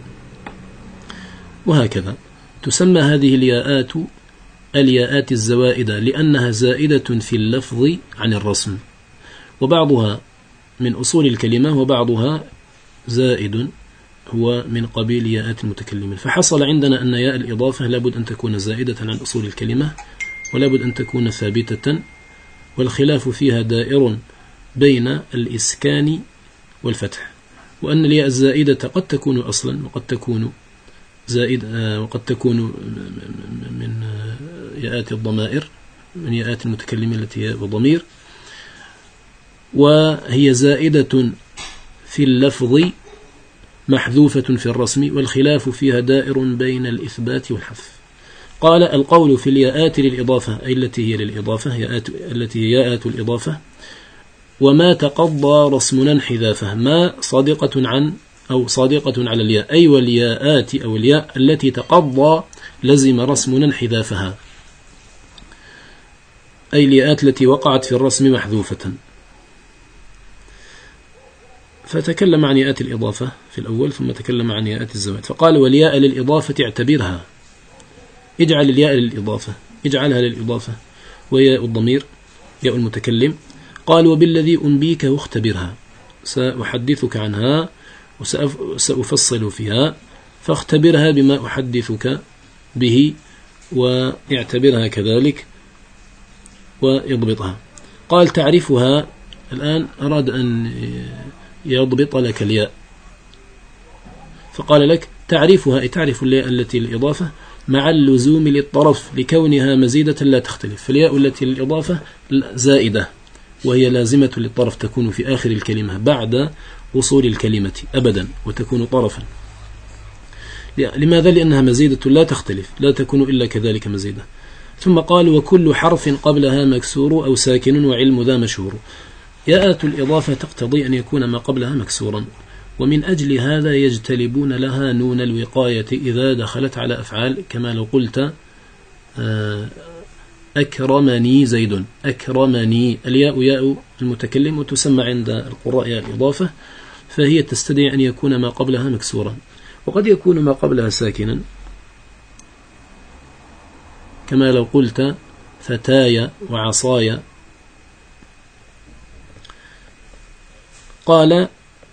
وهكذا تسمى هذه الياءات الياءات الزوائدة، لأنها زائدة في اللفظ عن الرسم، وبعضها من أصول الكلمة وبعضها زائد هو من قبيل ياءات المتكلمين. فحصل عندنا أن ياء الإضافة لابد أن تكون زائدة عن أصول الكلمة، ولابد أن تكون ثابتة، والخلاف فيها دائر بين الإسكان والفتح، وأن الياء الزائدة قد تكون أصلا وقد تكون زائد، وقد تكون من ياءات الضمائر، من ياءات المتكلمين التي هي بضمير، وهي زائدة في اللفظ محذوفة في الرسم، والخلاف فيها دائر بين الإثبات والحذف. قال القول في الياءات للإضافة، أي التي هي للإضافة، التي هي ياءات الإضافة، وما تقضى رسم انحذافه، ما صادقة عن أو صادقة على الياء، أي والياءات أو الياء التي تقضى لزم رسم انحذافها، أي الياءات التي وقعت في الرسم محذوفة. فتكلم عن ياءات الإضافة في الأول، ثم تكلم عن ياءات الزوائد، فقال والياء للإضافة اعتبرها، اجعل الياء للإضافة، اجعلها للإضافة، وياء الضمير ياء المتكلم. قال وبالذي أنبيك واختبرها، سأحدثك عنها وسأفصل فيها، فاختبرها بما أحدثك به، واعتبرها كذلك واضبطها. قال تعرفها، الآن أراد أن يضبط لك الياء، فقال لك تعرفها، أي تعرف الياء التي للإضافة مع اللزوم للطرف لكونها مزيدة لا تختلف، فالياء التي للإضافة زائدة وهي لازمة للطرف، تكون في آخر الكلمة بعد وصول الكلمة أبدا، وتكون طرفا. لماذا؟ لأنها مزيدة لا تختلف، لا تكون إلا كذلك مزيدة. ثم قال وكل حرف قبلها مكسور أو ساكن وعلم ذا مشهور. ياءات الإضافة تقتضي أن يكون ما قبلها مكسورا، ومن أجل هذا يجتلبون لها نون الوقاية إذا دخلت على أفعال، كما لو قلت أكرمني زيد، أكرمني، الياء ياء المتكلم، وتسمى عند القراء ياء الإضافة، فهي تستدعي أن يكون ما قبلها مكسورا، وقد يكون ما قبلها ساكنا، كما لو قلت فتاي وعصاي. قال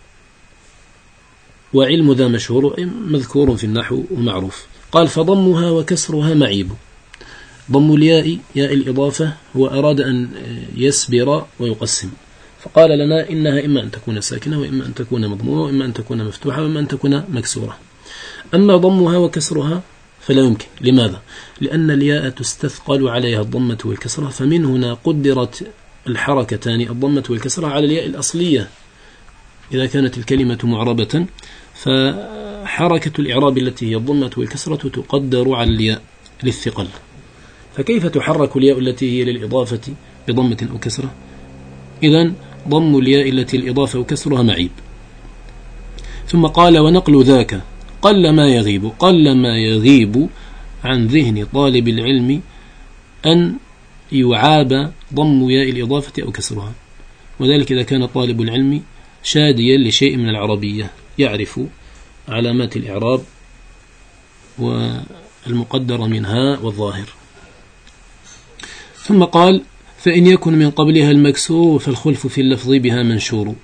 وعلم ذا مشهور، مذكور في النحو ومعروف. قال فضمها وكسرها معيب. ضم الياء ياء الإضافة هو أراد أن يسبر ويقسم، فقال لنا إنها إما أن تكون ساكنة، وإما أن تكون مضمومة، وإما أن تكون مفتوحة، وإما أن تكون مكسورة. أما ضمها وكسرها فلا يمكن. لماذا؟ لأن الياء تستثقل عليها الضمة والكسرة، فمن هنا قدرت الحركتان الضمة والكسرة على الياء الأصلية إذا كانت الكلمة معربة، فحركة الإعراب التي هي الضمة والكسرة تقدر على الياء للثقل، فكيف تحرك الياء التي هي للإضافة بضمة أو كسرة؟ إذن ضم الياء التي الإضافة وكسرها معيب. ثم قال ونقل ذاك، قل ما يغيب عن ذهن طالب العلم أن يعاب ضم ياء الإضافة أو كسرها، وذلك إذا كان طالب العلم شاديا لشيء من العربية يعرف علامات الإعراب والمقدر منها والظاهر. ثم قال: فإن يكن من قبلها المكسور فالخلف في اللفظ بها منشور،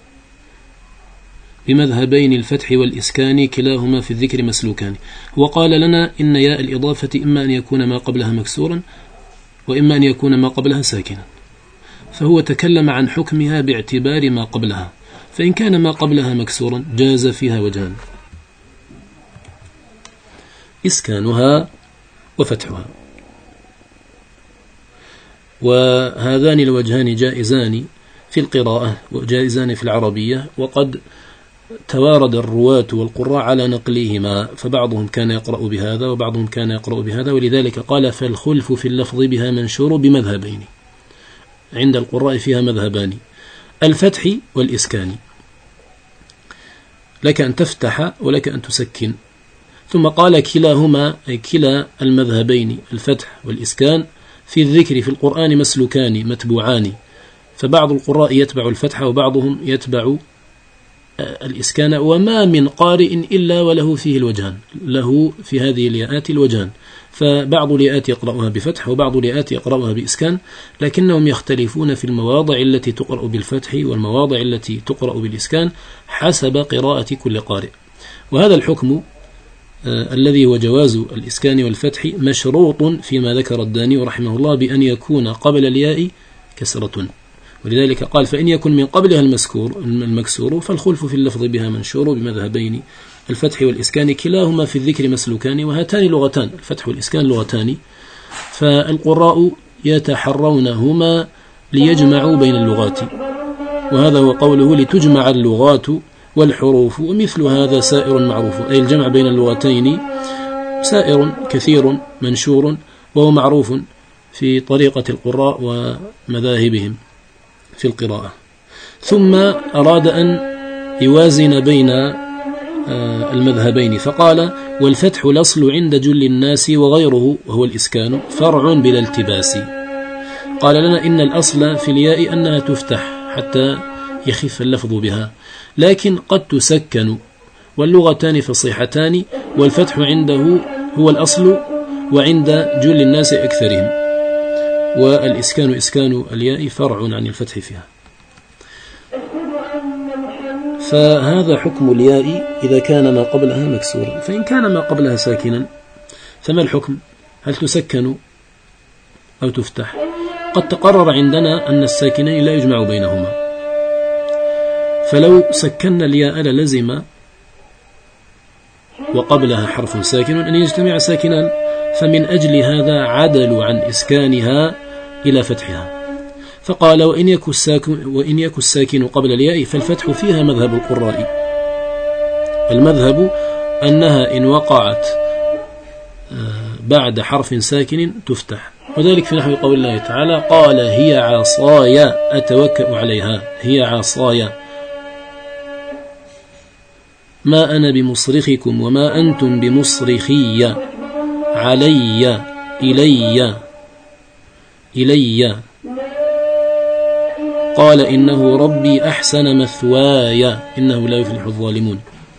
بمذهبين الفتح والإسكان كلاهما في الذكر مسلوكان. وقال لنا إن ياء الإضافة إما أن يكون ما قبلها مكسورا وإما أن يكون ما قبلها ساكنا، فهو تكلم عن حكمها باعتبار ما قبلها، فإن كان ما قبلها مكسورا جاز فيها وجهان: إسكانها وفتحها، وهذان الوجهان جائزان في القراءة وجائزان في العربية، وقد توارد الرواة والقراء على نقلهما، فبعضهم كان يقرأ بهذا وبعضهم كان يقرأ بهذا، ولذلك قال: فالخلف في اللفظ بها منشور بمذهبين، عند القراء فيها مذهبان: الفتح والإسكان، لك أن تفتح ولك أن تسكن. ثم قال: كلاهما أي كلا المذهبين الفتح والإسكان في الذكر في القرآن مسلوكان متبوعان، فبعض القراء يتبع الفتح وبعضهم يتبع الإسكان، وما من قارئ إلا وله فيه الوجهان، له في هذه الياءات الوجهان، فبعض الياءات يقرأها بفتح وبعض الياءات يقرأها بإسكان، لكنهم يختلفون في المواضع التي تقرأ بالفتح والمواضع التي تقرأ بالإسكان حسب قراءة كل قارئ. وهذا الحكم الذي هو جواز الإسكان والفتح مشروط فيما ذكر الداني رحمه الله بأن يكون قبل الياء كسرة، ولذلك قال: فإن يكن من قبلها المكسور فالخلف في اللفظ بها منشور بمذهبين الفتح والإسكان كلاهما في الذكر مسلوكان. وهاتان لغتان، الفتح والإسكان لغتان، فالقراء يتحرونهما ليجمعوا بين اللغات، وهذا هو قوله: لتجمع اللغات والحروف، ومثل هذا سائر معروف، أي الجمع بين اللغتين سائر كثير منشور، وهو معروف في طريقة القراء ومذاهبهم في القراءة. ثم أراد أن يوازن بين المذهبين فقال: والفتح الأصل عند جل الناس وغيره وهو الإسكان فرع بلا التباس. قال لنا إن الأصل في الياء أنها تفتح حتى يخف اللفظ بها، لكن قد تسكن، واللغتان فصيحتان، والفتح عنده هو الأصل وعند جل الناس أكثرهم، والإسكان إسكان الياء فرع عن الفتح فيها. فهذا حكم الياء إذا كان ما قبلها مكسورا. فإن كان ما قبلها ساكنا فما الحكم؟ هل تسكن أو تفتح؟ قد تقرر عندنا أن الساكنين لا يجمع بينهما، فلو سكنا الياء للزم وقبلها حرف ساكن أن يجتمع ساكنان، فمن أجل هذا عدلوا عن إسكانها إلى فتحها. فقال: وإن يكن الساكن قبل الياء فالفتح فيها مذهب القراء. المذهب أنها إن وقعت بعد حرف ساكن تفتح، وذلك في نحو قول الله تعالى: قال هي عصاي أتوكأ عليها، هي عصاي ما أنا بمصرخكم وما أنتم بمصرخي، علي إلي قال إنه ربي أحسن مثواي إنه لا يفلح الظالمون،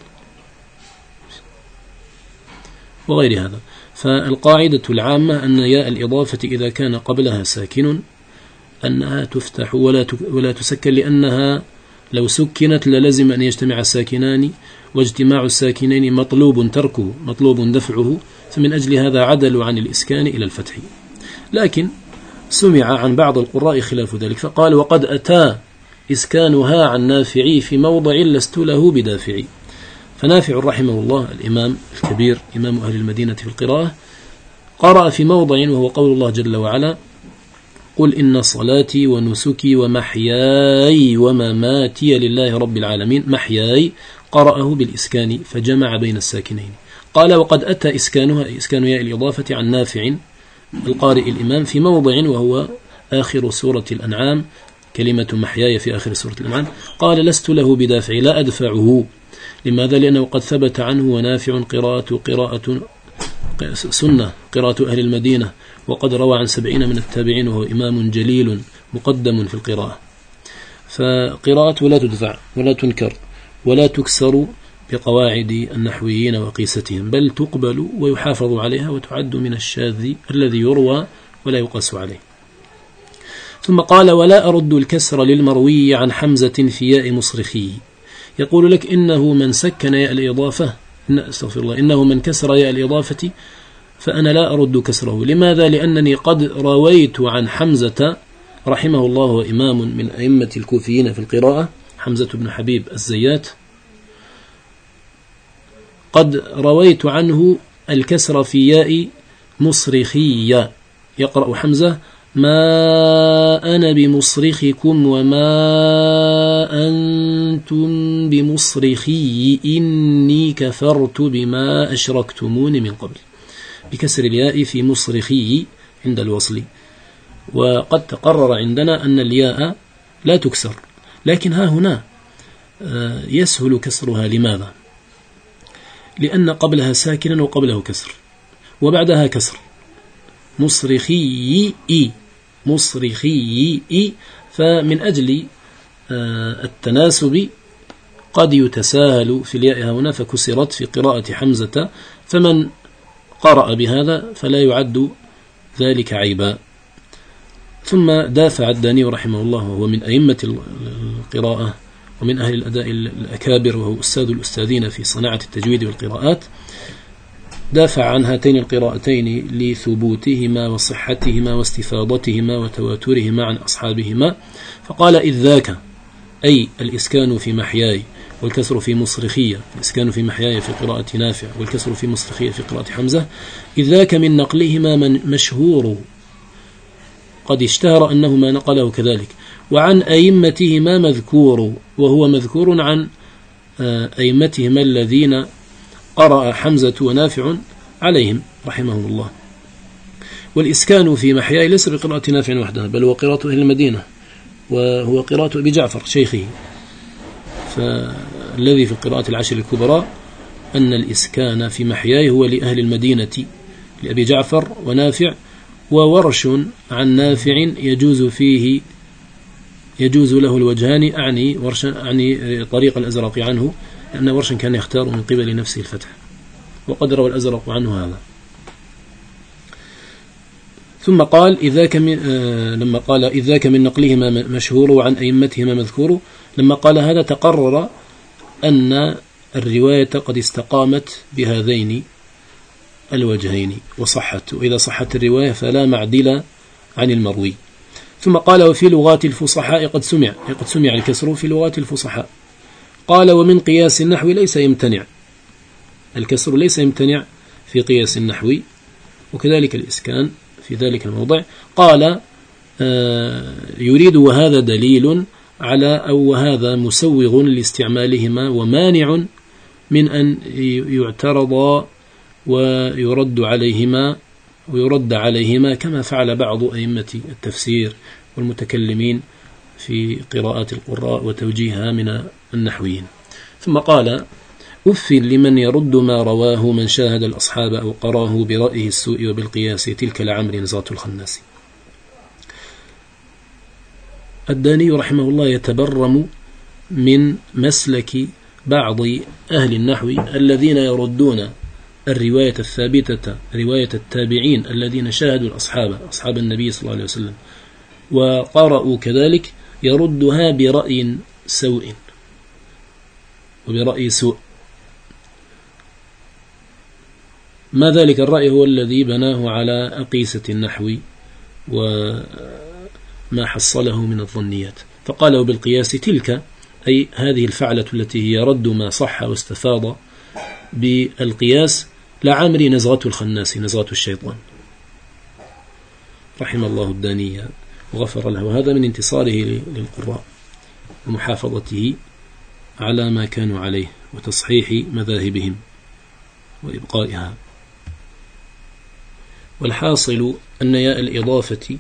وغير هذا. فالقاعدة العامة أن ياء الإضافة إذا كان قبلها ساكن أنها تفتح ولا تسكن، لأنها لو سكنت للزم أن يجتمع الساكنان، واجتماع الساكنين مطلوب تركه مطلوب دفعه، فمن أجل هذا عدلوا عن الإسكان إلى الفتح. لكن سمع عن بعض القراء خلاف ذلك، فقال: وقد أتى إسكانها عن نافعي في موضع لست له بدافعي. فنافع رحمه الله الإمام الكبير إمام أهل المدينة في القراءة قرأ في موضع وهو قول الله جل وعلا: قل إن صلاتي ونسكي ومحياي ومماتي لله رب العالمين. محياي قرأه بالإسكان فجمع بين الساكنين. قال: وقد أتى إسكانها إسكان ياء الإضافة عن نافع القارئ الإمام في موضع وهو آخر سورة الأنعام، كلمة محياي في آخر سورة الأنعام. قال: لست له بدافع، لا أدفعه، لماذا؟ لأنه قد ثبت عنه ونافع قراءة سنة قراءة أهل المدينة، وقد روى عن 70 من التابعين وهو إمام جليل مقدم في القراءة. فقراءته لا تدفع ولا تنكر ولا تكسر بقواعد النحويين وقيستهم، بل تقبل ويحافظ عليها وتعد من الشاذ الذي يروى ولا يقاس عليه. ثم قال: ولا أرد الكسر للمروي عن حمزة في ياء مصرخي. يقول لك إنه من سكن ياء الإضافة، استغفر الله، إنه من كسر ياء الإضافة فأنا لا أرد كسره. لماذا؟ لأنني قد رويت عن حمزة رحمه الله وإمام من أئمة الكوفيين في القراءة، حمزة بن حبيب الزيات، قد رويت عنه الكسر في ياء مصرخية. يقرأ حمزة: ما أنا بمصرخكم وما أنتم بمصرخي إني كفرت بما أشركتمون من قبل، بكسر الياء في مصرخي عند الوصل. وقد تقرر عندنا أن الياء لا تكسر، لكن ها هنا يسهل كسرها. لماذا؟ لأن قبلها ساكنا وقبله كسر وبعدها كسر. مصرخي مصرخي، فمن أجل التناسب قد يتساهل في الياء هنا فكسرت في قراءة حمزة، فمن قرأ بهذا فلا يعد ذلك عيبا. ثم دافع الداني رحمه الله، وهو من أئمة القراءة ومن أهل الأداء الأكابر، وهو أستاذ الأستاذين في صناعة التجويد والقراءات، دافع عن هاتين القراءتين لثبوتهما وصحتهما واستفاضتهما وتواترهما عن أصحابهما، فقال: إذ ذاك، أي الإسكان في محياي والكسر في مصرخية، الإسكان في محياي في قراءة نافع والكسر في مصرخية في قراءة حمزة، إذ ذاك من نقلهما من مشهور، قد اشتهر أنه ما نقله كذلك، وعن أئمتهما مذكور، وهو مذكور عن أئمتهما الذين قرأ حمزة ونافع عليهم رحمهم الله. والإسكان في محياي ليس بقراءة نافع وحدها، بل هو قراءة أهل المدينة، وهو قراءة أبي جعفر شيخه. فالذي في القراءة العشر الكبرى أن الإسكان في محياي هو لأهل المدينة لأبي جعفر ونافع، وورش عن نافع يجوز له الوجهان، أعني طريق الأزرق عنه، لأن ورشا كان يختار من قبل نفسه الفتح، وقد روى الأزرق عنه هذا. ثم قال: لما قال إذ ذاك من نقلهما مشهور وعن أئمتهما مذكور، لما قال هذا تقرر أن الرواية قد استقامت بهذين الوجهين وصحت، وإذا صحت الرواية فلا معدل عن المروي. ثم قال: وفي لغات الفصحاء قد سمع الكسر في لغات الفصحاء. قال: ومن قياس النحو ليس يمتنع، الكسر ليس يمتنع في قياس النحو، وكذلك الإسكان في ذلك الموضع. قال: يريد وهذا دليل على أو وهذا مسوغ لاستعمالهما ومانع من أن يعترض ويرد عليهما كما فعل بعض أئمة التفسير والمتكلمين في قراءات القراء وتوجيهها من النحويين. ثم قال: أف لمن يرد ما رواه من شاهد الأصحاب أو قراه برأيه السوء وبالقياس تلك لعمر نزغة الخناس. الداني رحمه الله يتبرم من مسلك بعض أهل النحو الذين يردون الرواية الثابتة، رواية التابعين الذين شاهدوا أصحاب النبي صلى الله عليه وسلم وقرأوا كذلك، يردها برأي سوء وبرأي سوء. ما ذلك الرأي؟ هو الذي بناه على أقيسة النحو وما حصله من الظنيات، فقالوا بالقياس تلك، أي هذه الفعلة التي هي رد ما صح واستفاض بالقياس، لعمري نزغة الخناس، نزغة الشيطان، رحم الله الداني وغفر له. هذا من انتصاره للقراء ومحافظته على ما كانوا عليه وتصحيح مذاهبهم وإبقائها. والحاصل أن ياء الإضافة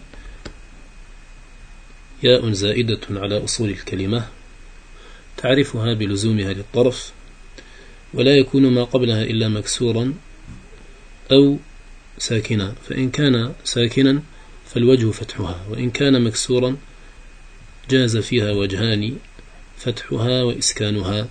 ياء زائدة على أصول الكلمة، تعرفها بلزومها للطرف، ولا يكون ما قبلها إلا مكسورا أو ساكنا، فإن كان ساكنا فالوجه فتحها، وإن كان مكسورا جاز فيها وجهان، فتحها وإسكانها.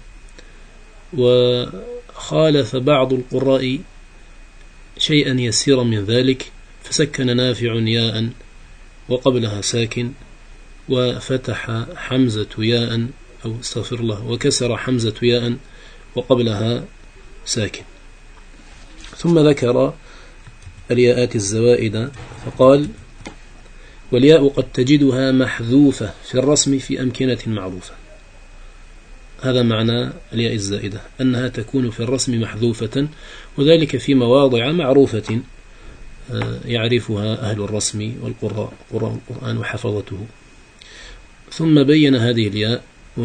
وخالف بعض القراء شيئا يسيرا من ذلك، فسكن نافع ياء وقبلها ساكن، وفتح حمزة ياء أو استغفر الله وكسر حمزة ياء وقبلها ساكن. ثم ذكر الياءات الزوائد فقال: والياء قد تجدها محذوفة في الرسم في أمكنة معروفة. هذا معنى الياء الزائدة، أنها تكون في الرسم محذوفة، وذلك في مواضع معروفة يعرفها أهل الرسم والقراء، قراء القرآن وحفظته. ثم بين هذه الياء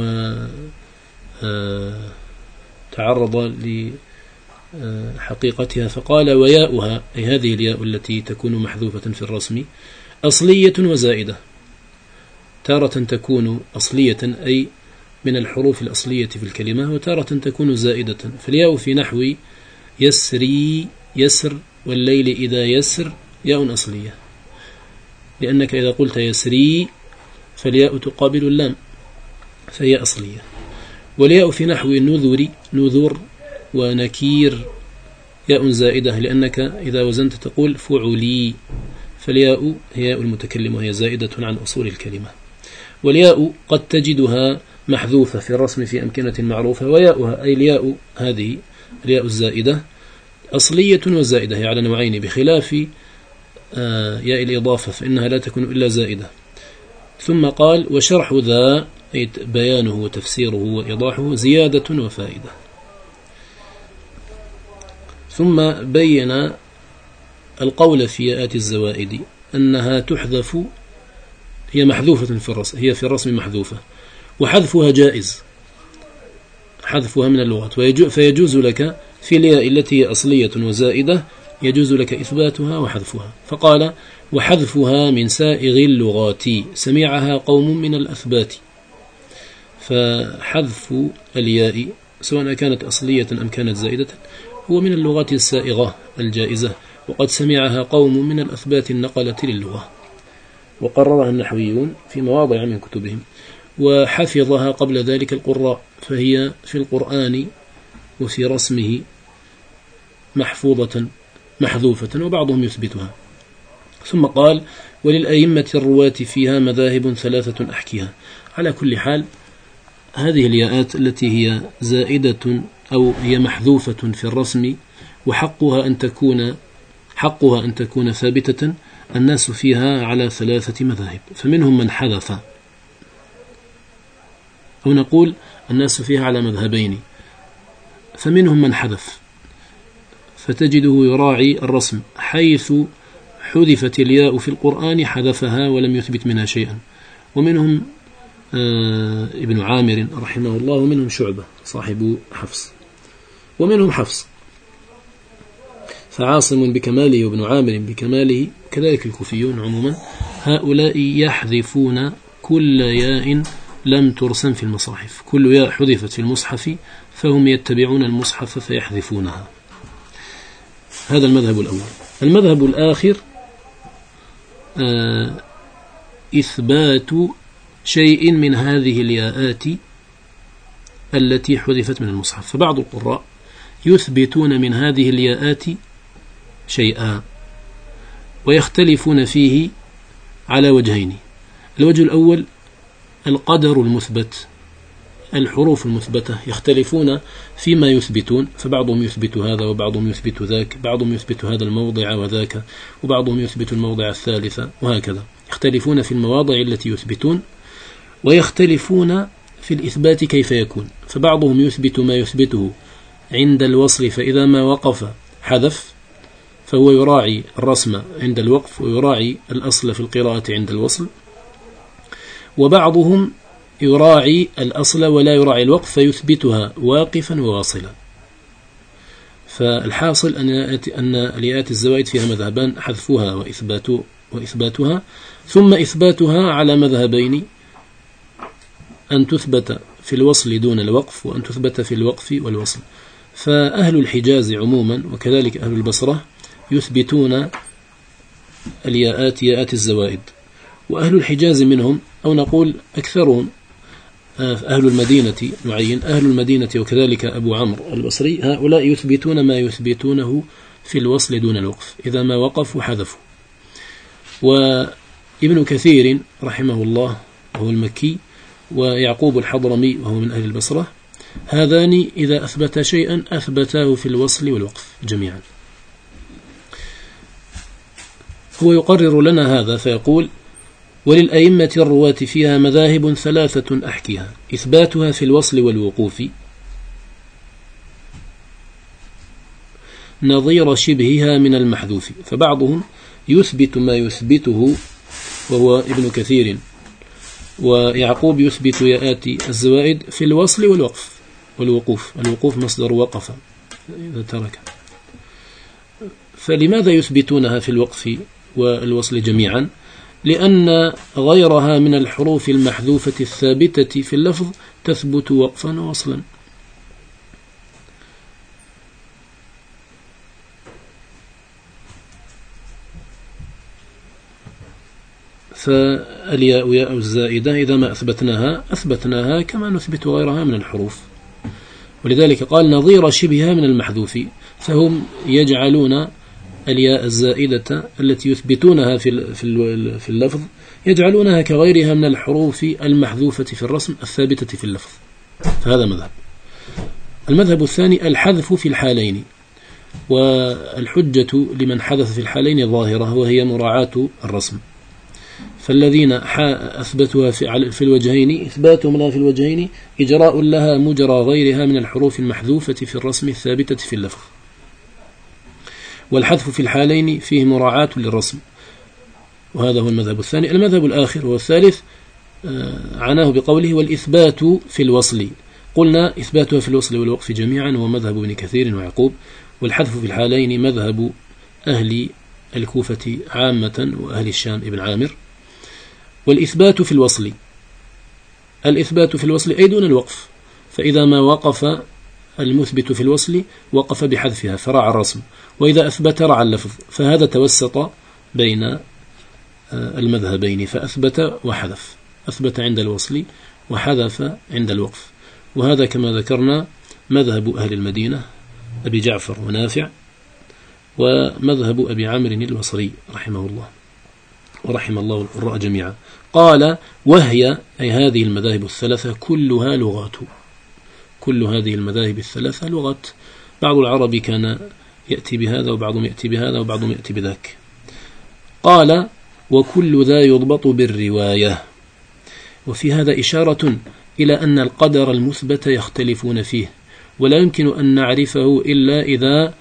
وتعرض لحقيقتها فقال: وياؤها، أي هذه الياء التي تكون محذوفة في الرسم، أصلية وزائدة. تارة تكون أصلية أي من الحروف الأصلية في الكلمة، وتارة تكون زائدة. فالياء في نحو يسري يسر والليل إذا يسر ياء أصلية، لأنك إذا قلت يسري فالياء تقابل اللام فهي أصلية. والياء في نحو نذر نذر ونكير ياء زائدة، لأنك إذا وزنت تقول فعلي، فالياء هي ياء المتكلم وهي زائدة عن أصول الكلمة. والياء قد تجدها محذوفة في الرسم في أمكنة معروفة، وياؤها أي الياء هذه الياء الزائدة أصلية وزائدة، هي على نوعين، بخلاف ياء الإضافة فإنها لا تكون إلا زائدة. ثم قال: وشرح ذا، أي بيانه وتفسيره وإيضاحه، زيادة وفائدة. ثم بين القول في ياءات الزوائد أنها تحذف، هي محذوفة في الرسم، هي في الرسم محذوفة، وحذفها جائز، حذفها من اللغات، فيجوز لك في الياء التي هي أصلية وزائدة يجوز لك إثباتها وحذفها. فقال: وحذفها من سائغ اللغات سمعها قوم من الأثبات. فحذف الياء سواء كانت أصلية أم كانت زائدة هو من اللغات السائغة الجائزة، وقد سمعها قوم من الأثبات النقلة للغة، وقررها النحويون في مواضع من كتبهم، وحفظها قبل ذلك القراء، فهي في القرآن وفي رسمه محفوظة محذوفة، وبعضهم يثبتها. ثم قال: وللأئمة الرواة فيها مذاهب ثلاثة أحكيها. على كل حال هذه الياءات التي هي زائدة أو هي محذوفة في الرسم وحقها أن تكون ثابتة، الناس فيها على ثلاثة مذاهب، فمنهم من حذف، أو نقول الناس فيها على مذهبين، فمنهم من حذف فتجده يراعي الرسم، حيث حذفت الياء في القرآن حذفها ولم يثبت منها شيئا. ومنهم ابن عامر رحمه الله، ومنهم شعبة صاحب حفص، ومنهم حفص، فعاصم بكماله وابن عامر بكماله، كذلك الكوفيون عموما. هؤلاء يحذفون كل ياء لم ترسم في المصاحف، كل ياء حذفت في المصحف فهم يتبعون المصحف فيحذفونها. هذا المذهب الأول. المذهب الآخر إثبات شيء من هذه الياءات التي حذفت من المصحف، فبعض القراء يثبتون من هذه الياءات شيئا ويختلفون فيه على وجهين. الوجه الأول القدر المثبت، الحروف المثبتة، يختلفون فيما يثبتون، فبعضهم يثبت هذا وبعضهم يثبت ذاك، بعضهم يثبت هذا الموضع وذاك، وبعضهم يثبت الموضع الثالث، وهكذا يختلفون في المواضع التي يثبتون، ويختلفون في الإثبات كيف يكون. فبعضهم يثبت ما يثبته عند الوصل، فإذا ما وقف حذف، فهو يراعي الرسم عند الوقف ويراعي الأصل في القراءة عند الوصل. وبعضهم يراعي الأصل ولا يراعي الوقف فيثبتها واقفا وواصلا. فالحاصل أن الياءات الزوائد فيها مذهبان، حذفها وإثباتها، ثم إثباتها على مذهبين، أن تثبت في الوصل دون الوقف، وأن تثبت في الوقف والوصل. فأهل الحجاز عموما وكذلك أهل البصرة يثبتون الياءات ياءات الزوائد، وأهل الحجاز منهم أو نقول أكثرهم أهل المدينة معين، أهل المدينة وكذلك أبو عمرو البصري، هؤلاء يثبتون ما يثبتونه في الوصل دون الوقف، إذا ما وقفوا حذفوا. وابن كثير رحمه الله وهو المكي، ويعقوب الحضرمي وهو من أهل البصرة، هذان إذا أثبت شيئا أثبتاه في الوصل والوقف جميعا. هو يقرر لنا هذا فيقول: وللأئمة الرواة فيها مذاهب ثلاثة أحكيها، إثباتها في الوصل والوقوف نظير شبهها من المحذوف، فبعضهم يثبت ما يثبته وهو ابن كثير ويعقوب يثبت ياءات الزوائد في الوصل والوقوف. الوقوف مصدر وقف إذا ترك. فلماذا يثبتونها في الوقف والوصل جميعا؟ لأن غيرها من الحروف المحذوفة الثابتة في اللفظ تثبت وقفا ووصلا. فالياء ياء الزائدة إذا ما أثبتناها كما نثبت غيرها من الحروف، ولذلك قال نظير شبهها من المحذوف، فهم يجعلون الياء الزائدة التي يثبتونها في اللفظ يجعلونها كغيرها من الحروف المحذوفة في الرسم الثابتة في اللفظ. فهذا مذهب. المذهب الثاني الحذف في الحالين، والحجة لمن حذف في الحالين ظاهرة وهي مراعاة الرسم. فالذين أثبتوها في الوجهين إثباتهم لها في الوجهين إجراء لها مجرى غيرها من الحروف المحذوفة في الرسم الثابتة في اللفظ. والحذف في الحالين فيه مراعاة للرسم، وهذا هو المذهب الثاني. المذهب الآخر والثالث عناه بقوله والإثبات في الوصل، قلنا إثباتها في الوصل والوقف جميعا هو مذهب ابن كثير ويعقوب، والحذف في الحالين مذهب أهل الكوفة عامة وأهل الشام ابن عامر. والإثبات في الوصل، الإثبات في الوصل أي دون الوقف، فإذا ما وقف المثبت في الوصل وقف بحذفها فراعى الرسم، وإذا أثبت رعى اللفظ، فهذا توسط بين المذهبين فأثبت وحذف، أثبت عند الوصل وحذف عند الوقف. وهذا كما ذكرنا مذهب أهل المدينة أبي جعفر ونافع، ومذهب أبي عامر البصري رحمه الله ورحم الله القراء جميعا. قال وهي أي هذه المذاهب الثلاثة كلها لغات، كل هذه المذاهب الثلاثة لغات. بعض العرب كان يأتي بهذا وبعضهم يأتي بهذا وبعضهم يأتي بذاك. قال وكل ذا يضبط بالرواية. وفي هذا إشارة إلى أن القدر المثبت يختلفون فيه، ولا يمكن أن نعرفه إلا إذا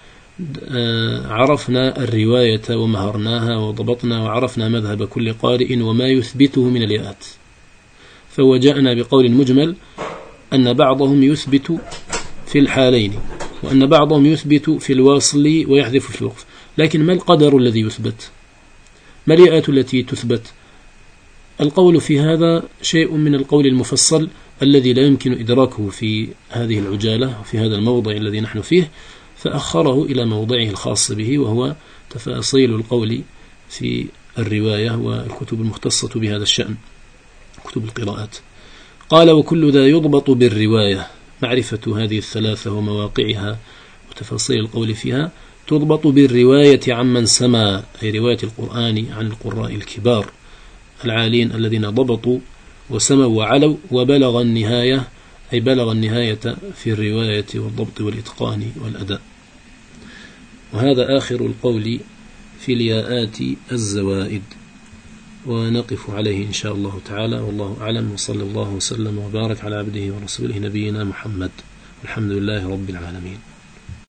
عرفنا الرواية ومهرناها وضبطنا وعرفنا مذهب كل قارئ وما يثبته من الياءات. فهو جاءنا بقول مجمل أن بعضهم يثبت في الحالين، وأن بعضهم يثبت في الوصل ويحذف في الوقف، لكن ما القدر الذي يثبت؟ ما الياءات التي تثبت؟ القول في هذا شيء من القول المفصل الذي لا يمكن إدراكه في هذه العجالة وفي هذا الموضع الذي نحن فيه، فأخره إلى موضعه الخاص به، وهو تفاصيل القول في الرواية والكتب المختصة بهذا الشأن، كتب القراءات. قال وكل ذا يضبط بالرواية، معرفة هذه الثلاثة ومواقعها وتفاصيل القول فيها تضبط بالرواية عمن سمى، أي رواية القرآن عن القراء الكبار العالين الذين ضبطوا وسموا وعلوا وبلغ النهاية، أي بلغ النهاية في الرواية والضبط والإتقان والأداء. وهذا آخر القول في الياءات الزوائد، ونقف عليه إن شاء الله تعالى، والله أعلم، وصلى الله وسلم وبارك على عبده ورسوله نبينا محمد، والحمد لله رب العالمين.